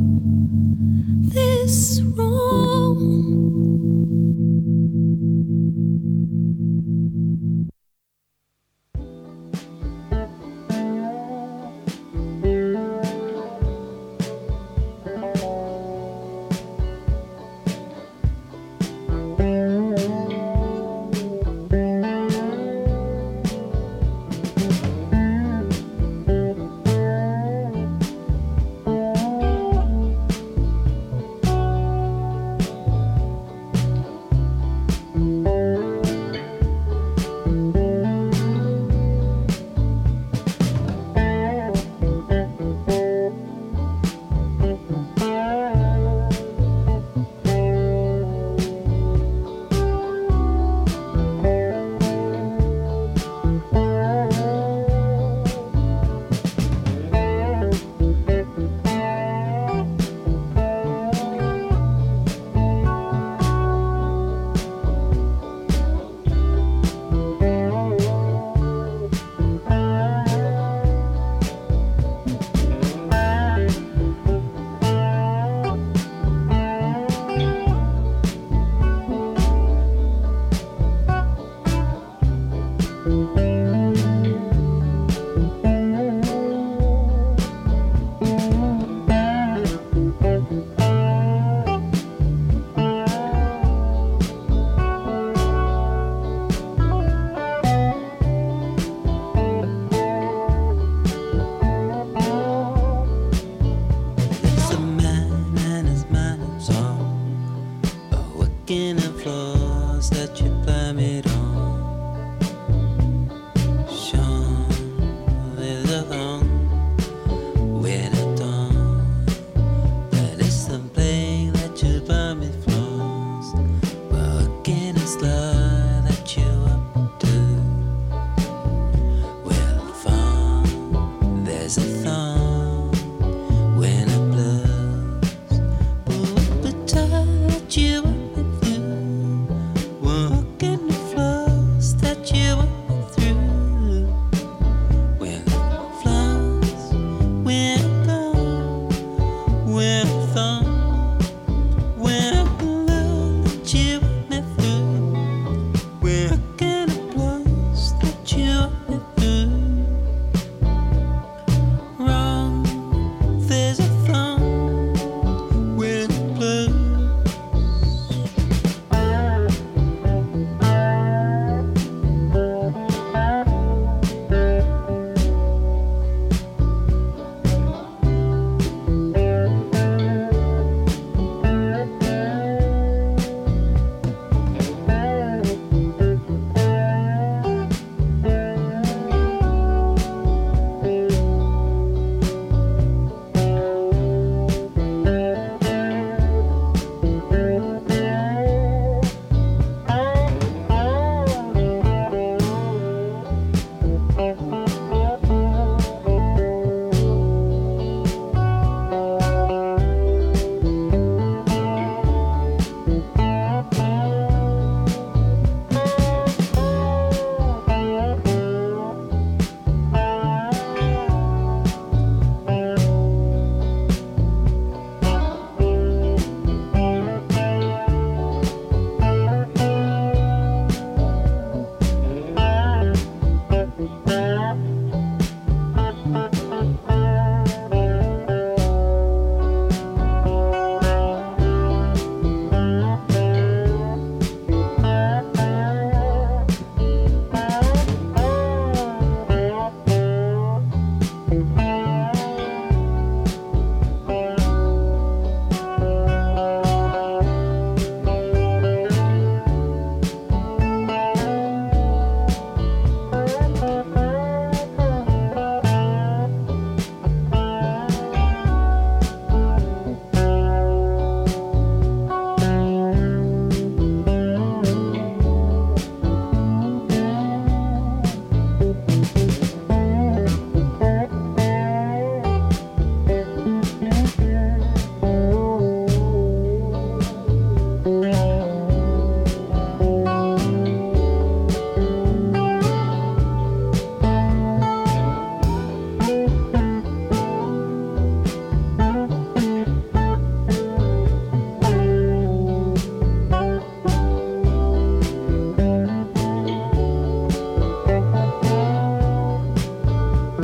this wrong?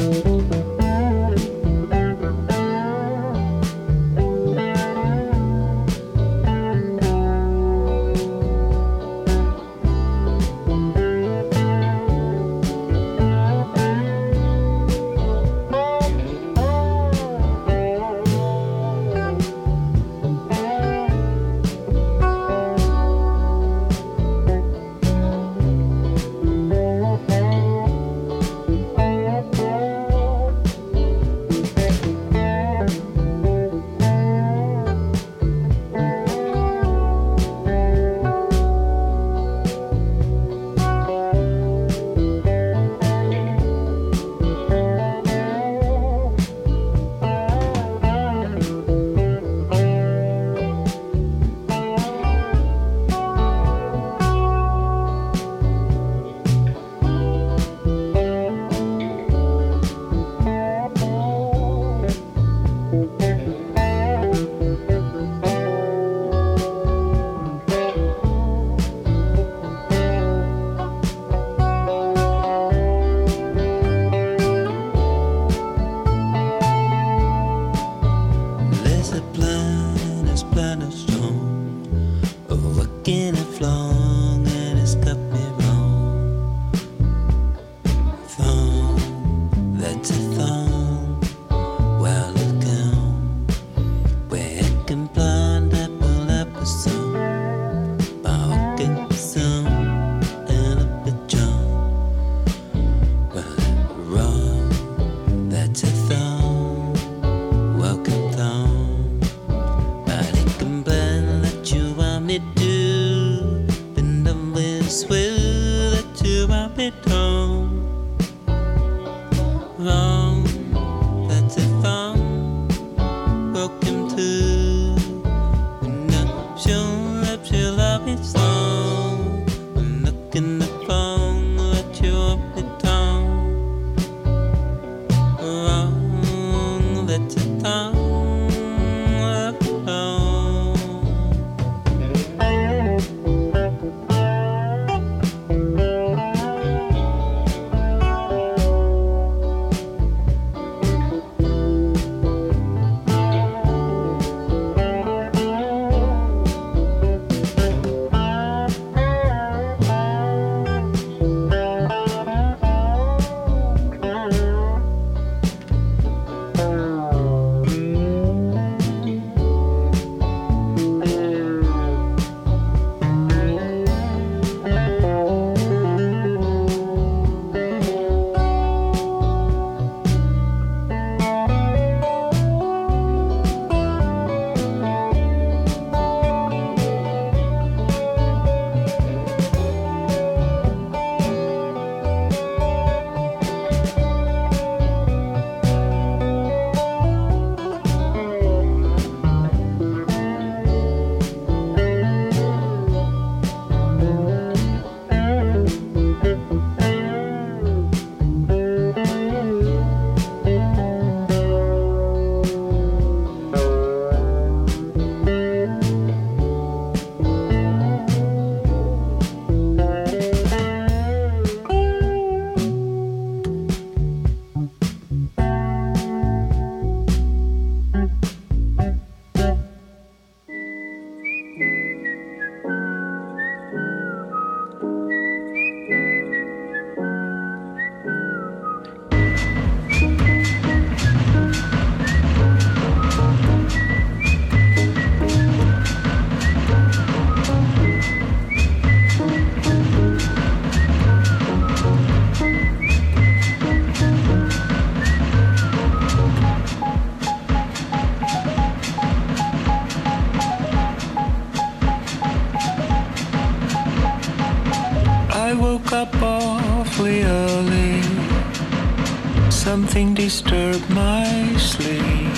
Something disturbed my sleep.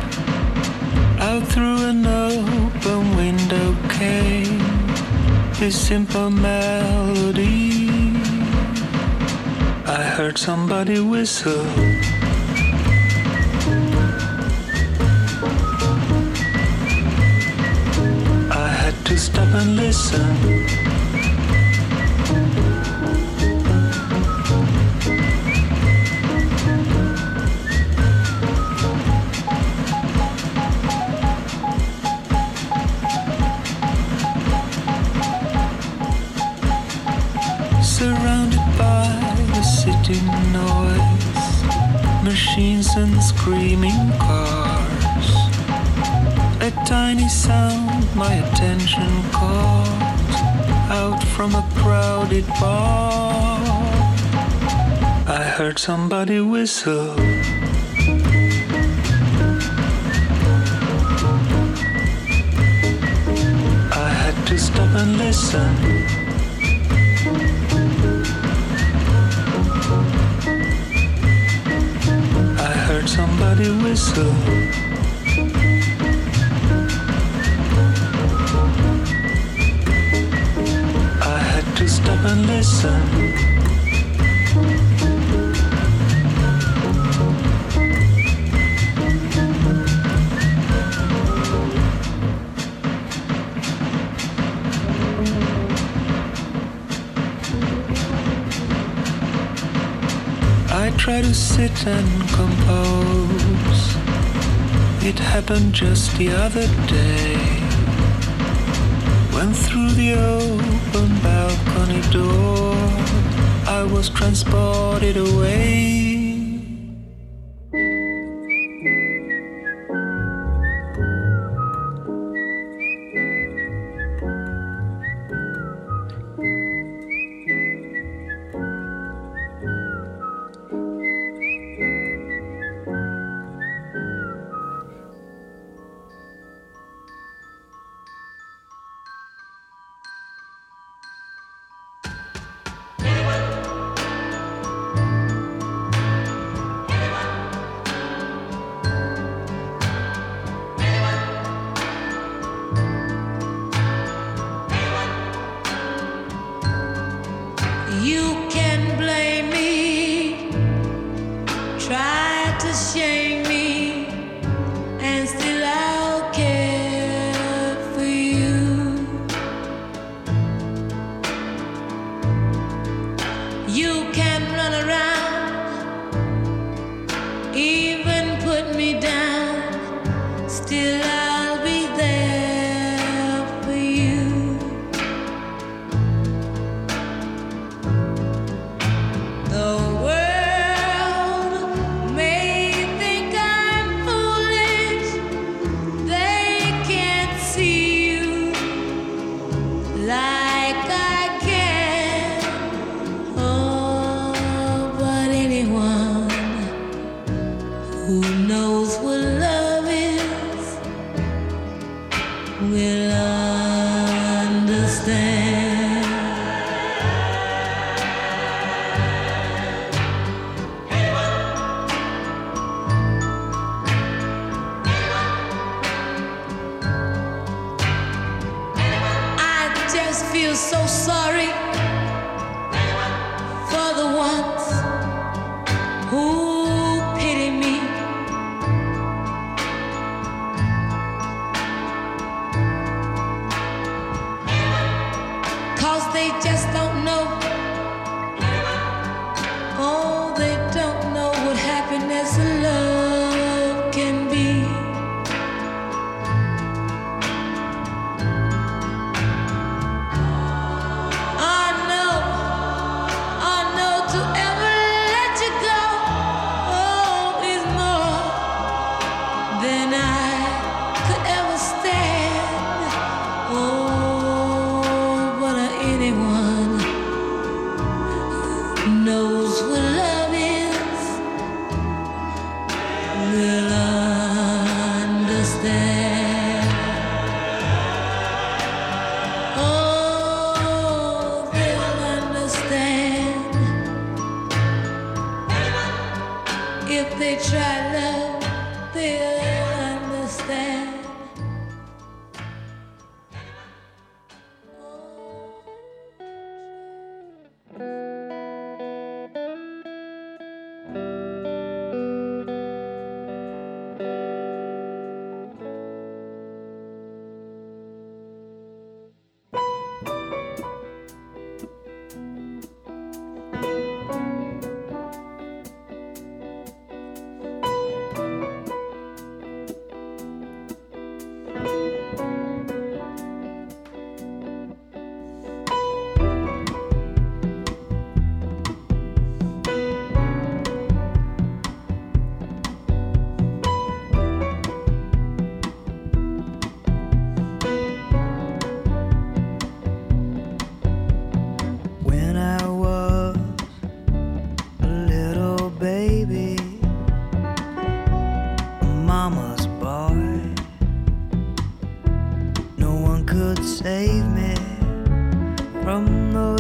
Out through an open window came this simple melody. I heard somebody whistle. I had to stop and listen. machines and screaming cars. A tiny sound my attention caught out from a crowded bar. I heard somebody whistle. I had to stop and listen. I heard somebody whistle. I had to stop and listen. I try to sit and compose. It happened just the other day, when through the open balcony door I was transported away.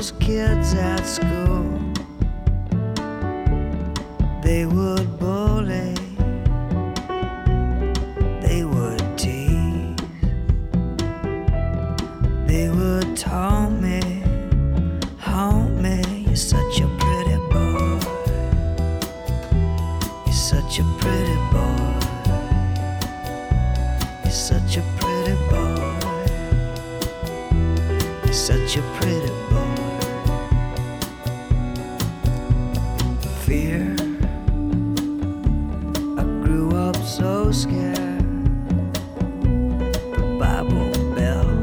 those kids at school. They would bully, they would tease, they would taunt me, haunt me. You're such a pretty boy, you're such a pretty boy, you're such a pretty boy, you're such a pretty boy. Fear, so scared. Bible Belt,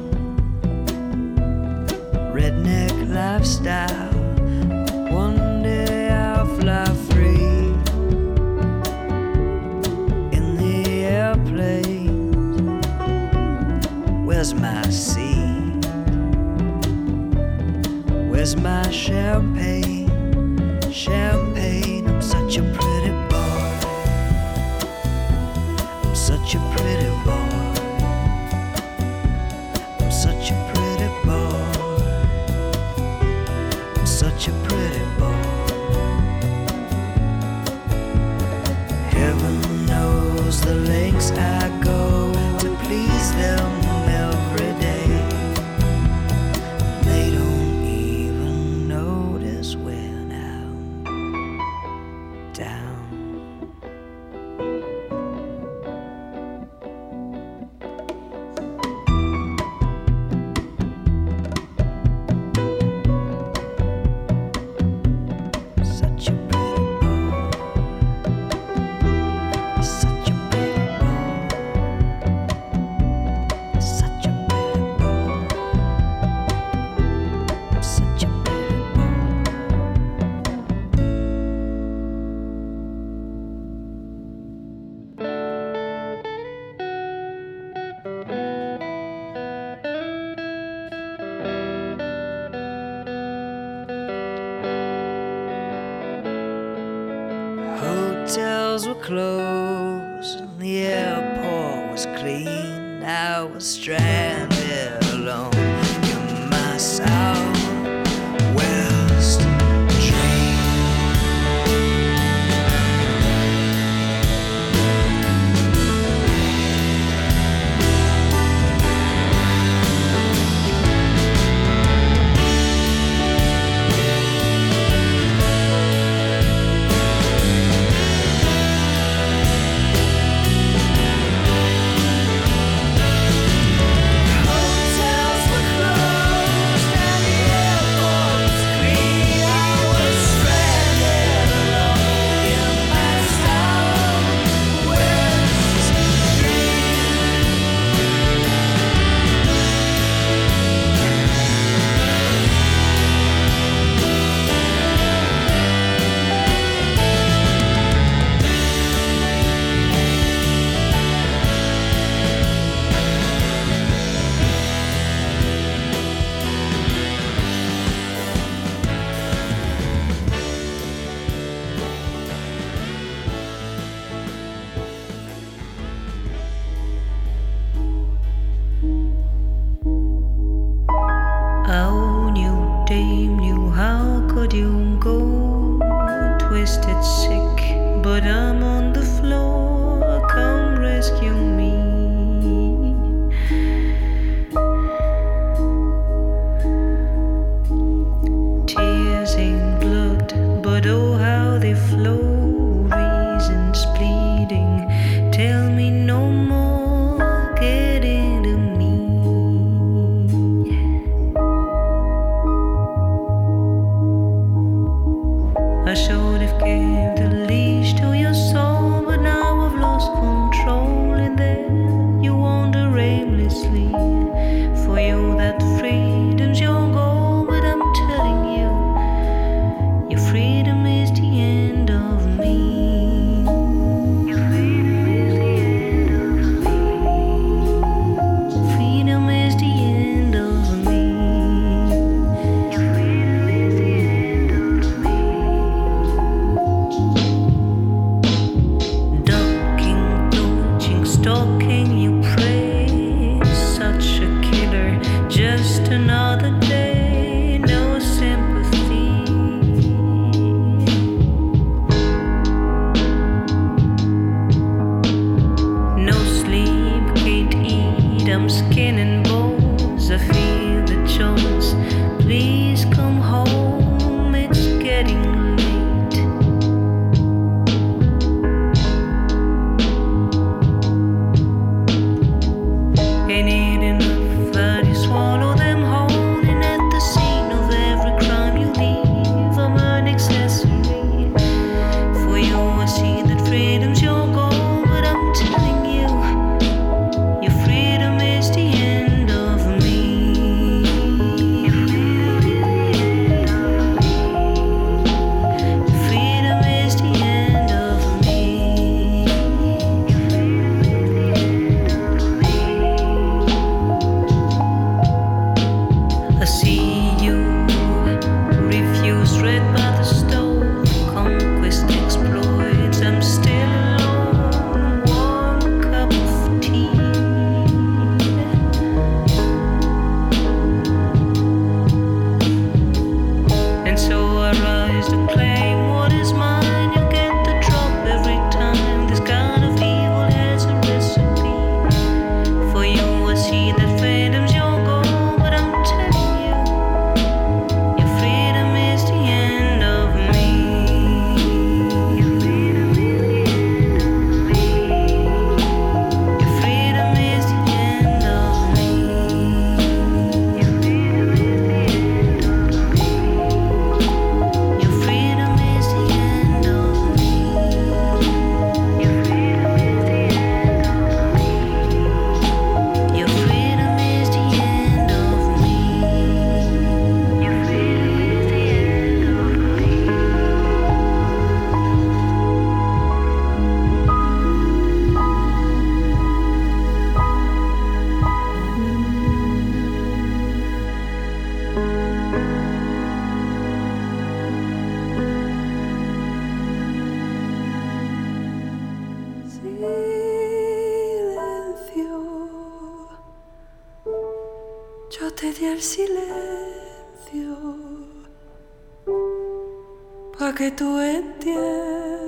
redneck lifestyle. One day I'll fly free in the airplane. Where's my seat? Where's my champagne? Champagne, I'm such a pretty boy, such a pretty boy, I'm such a pretty boy, I'm such a pretty boy. Heaven knows the lengths I go to please them every day. They don't even notice when I'm down. Hotels were closed and the airport was clean. I was stranded alone in my Southwest dream. Oh, new dame, new, how could you go? Twisted sick, but I'm on the floor. Come rescue me. Tears ain't blood, but oh, how they flow. Reasons bleeding, tell me no more. Get into me. I should have gave the leash to your soul. te di el silencio pa' que tú entiendas.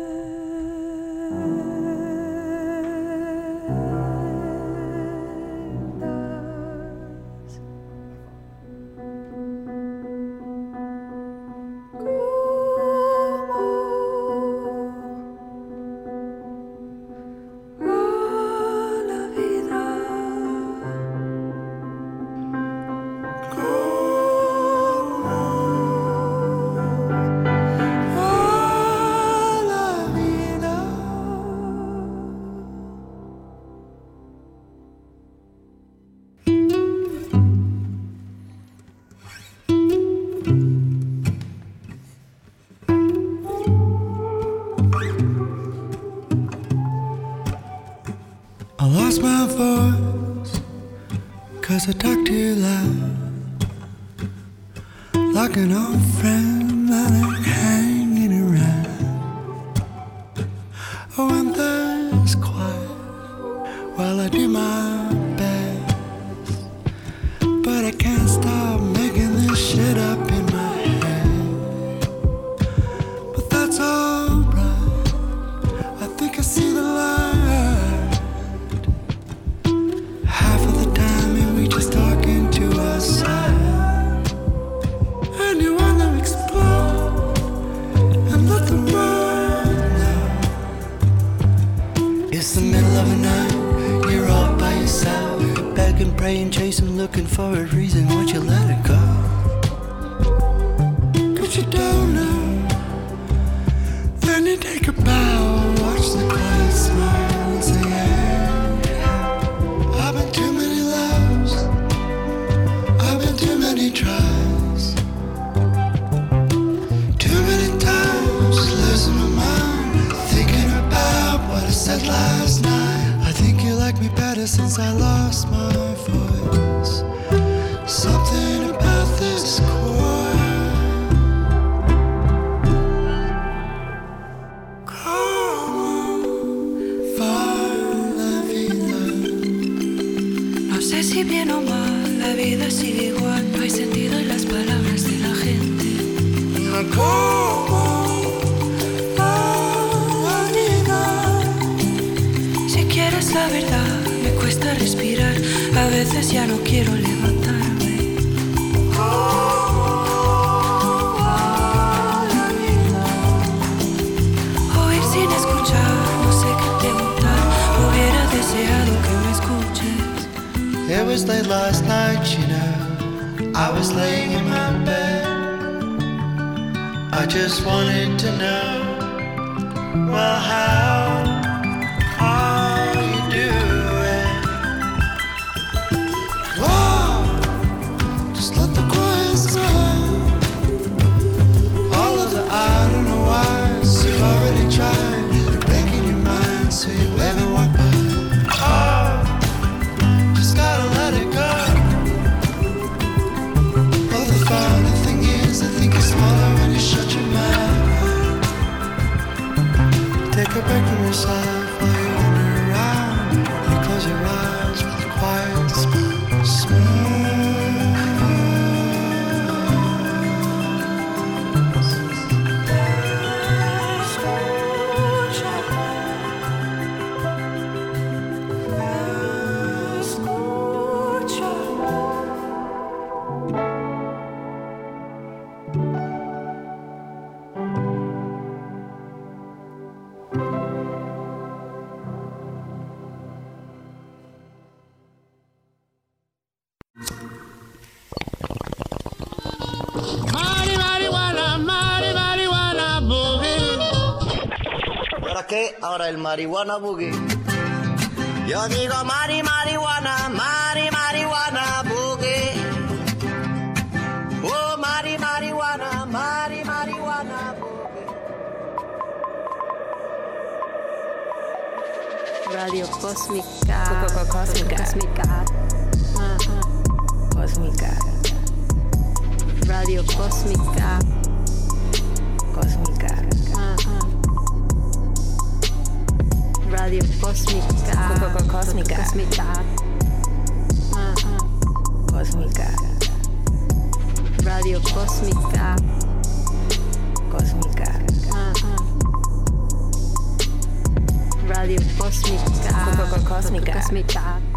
I lost my voice, cause I talked too loud, like an old friend that ain't hanging around. Oh, and there's quiet while I do my best, but I can't stop making this shit up in my head. But that's alright, I think I see the light. Just talking to ourselves, and you wanna explore and let the world know. It's the middle of the night, you're all by yourself, begging, praying, chasing, looking for a reason. Won't you let it go? Cause you don't know. Then you take a bow, watch the quiet smile and say, hey, I've been too many loves, I've been too many tries, too many times losing my mind, thinking about what I said last night. I think you like me better since I lost my voice. Something about this chord. No sé si bien o mal, la vida sigue igual, no hay sentido en las palabras de la gente. ¿Cómo va la vida? Si quieres la verdad, me cuesta respirar, a veces ya no quiero levantarme. ¿Cómo va la vida? Oír sin escuchar, no sé qué preguntar, hubiera deseado que me escuches. It was late last night, you know, I was laying in my bed. I just wanted to know, well, how are you doing? Whoa, just let the quiet smile. All of the I don't know why's you've already tried. They're breaking your mind, so you wave and walk by. Oh, gotta let it go. Well, the funny thing is, I think it's smaller when you shut your mouth. Take a break from yourself while you wander around. You close your eyes with a quiet smile. Mari, marihuana, mari, marihuana, boogie. ¿Y ahora qué? Ahora el marihuana boogie. Yo digo mari, marihuana, mari, marihuana, boogie. Oh, mari, marihuana, mari, marihuana, boogie. Radio Cósmica. Cósmica. Cósmica. Cósmica. Radio Cósmica. Cósmica. Radio Cósmica. Cósmica. Cósmica. Cósmica. Cósmica. Cósmica. Ah, ah. Radio Cósmica. Co- co- Cósmica. Cósmica.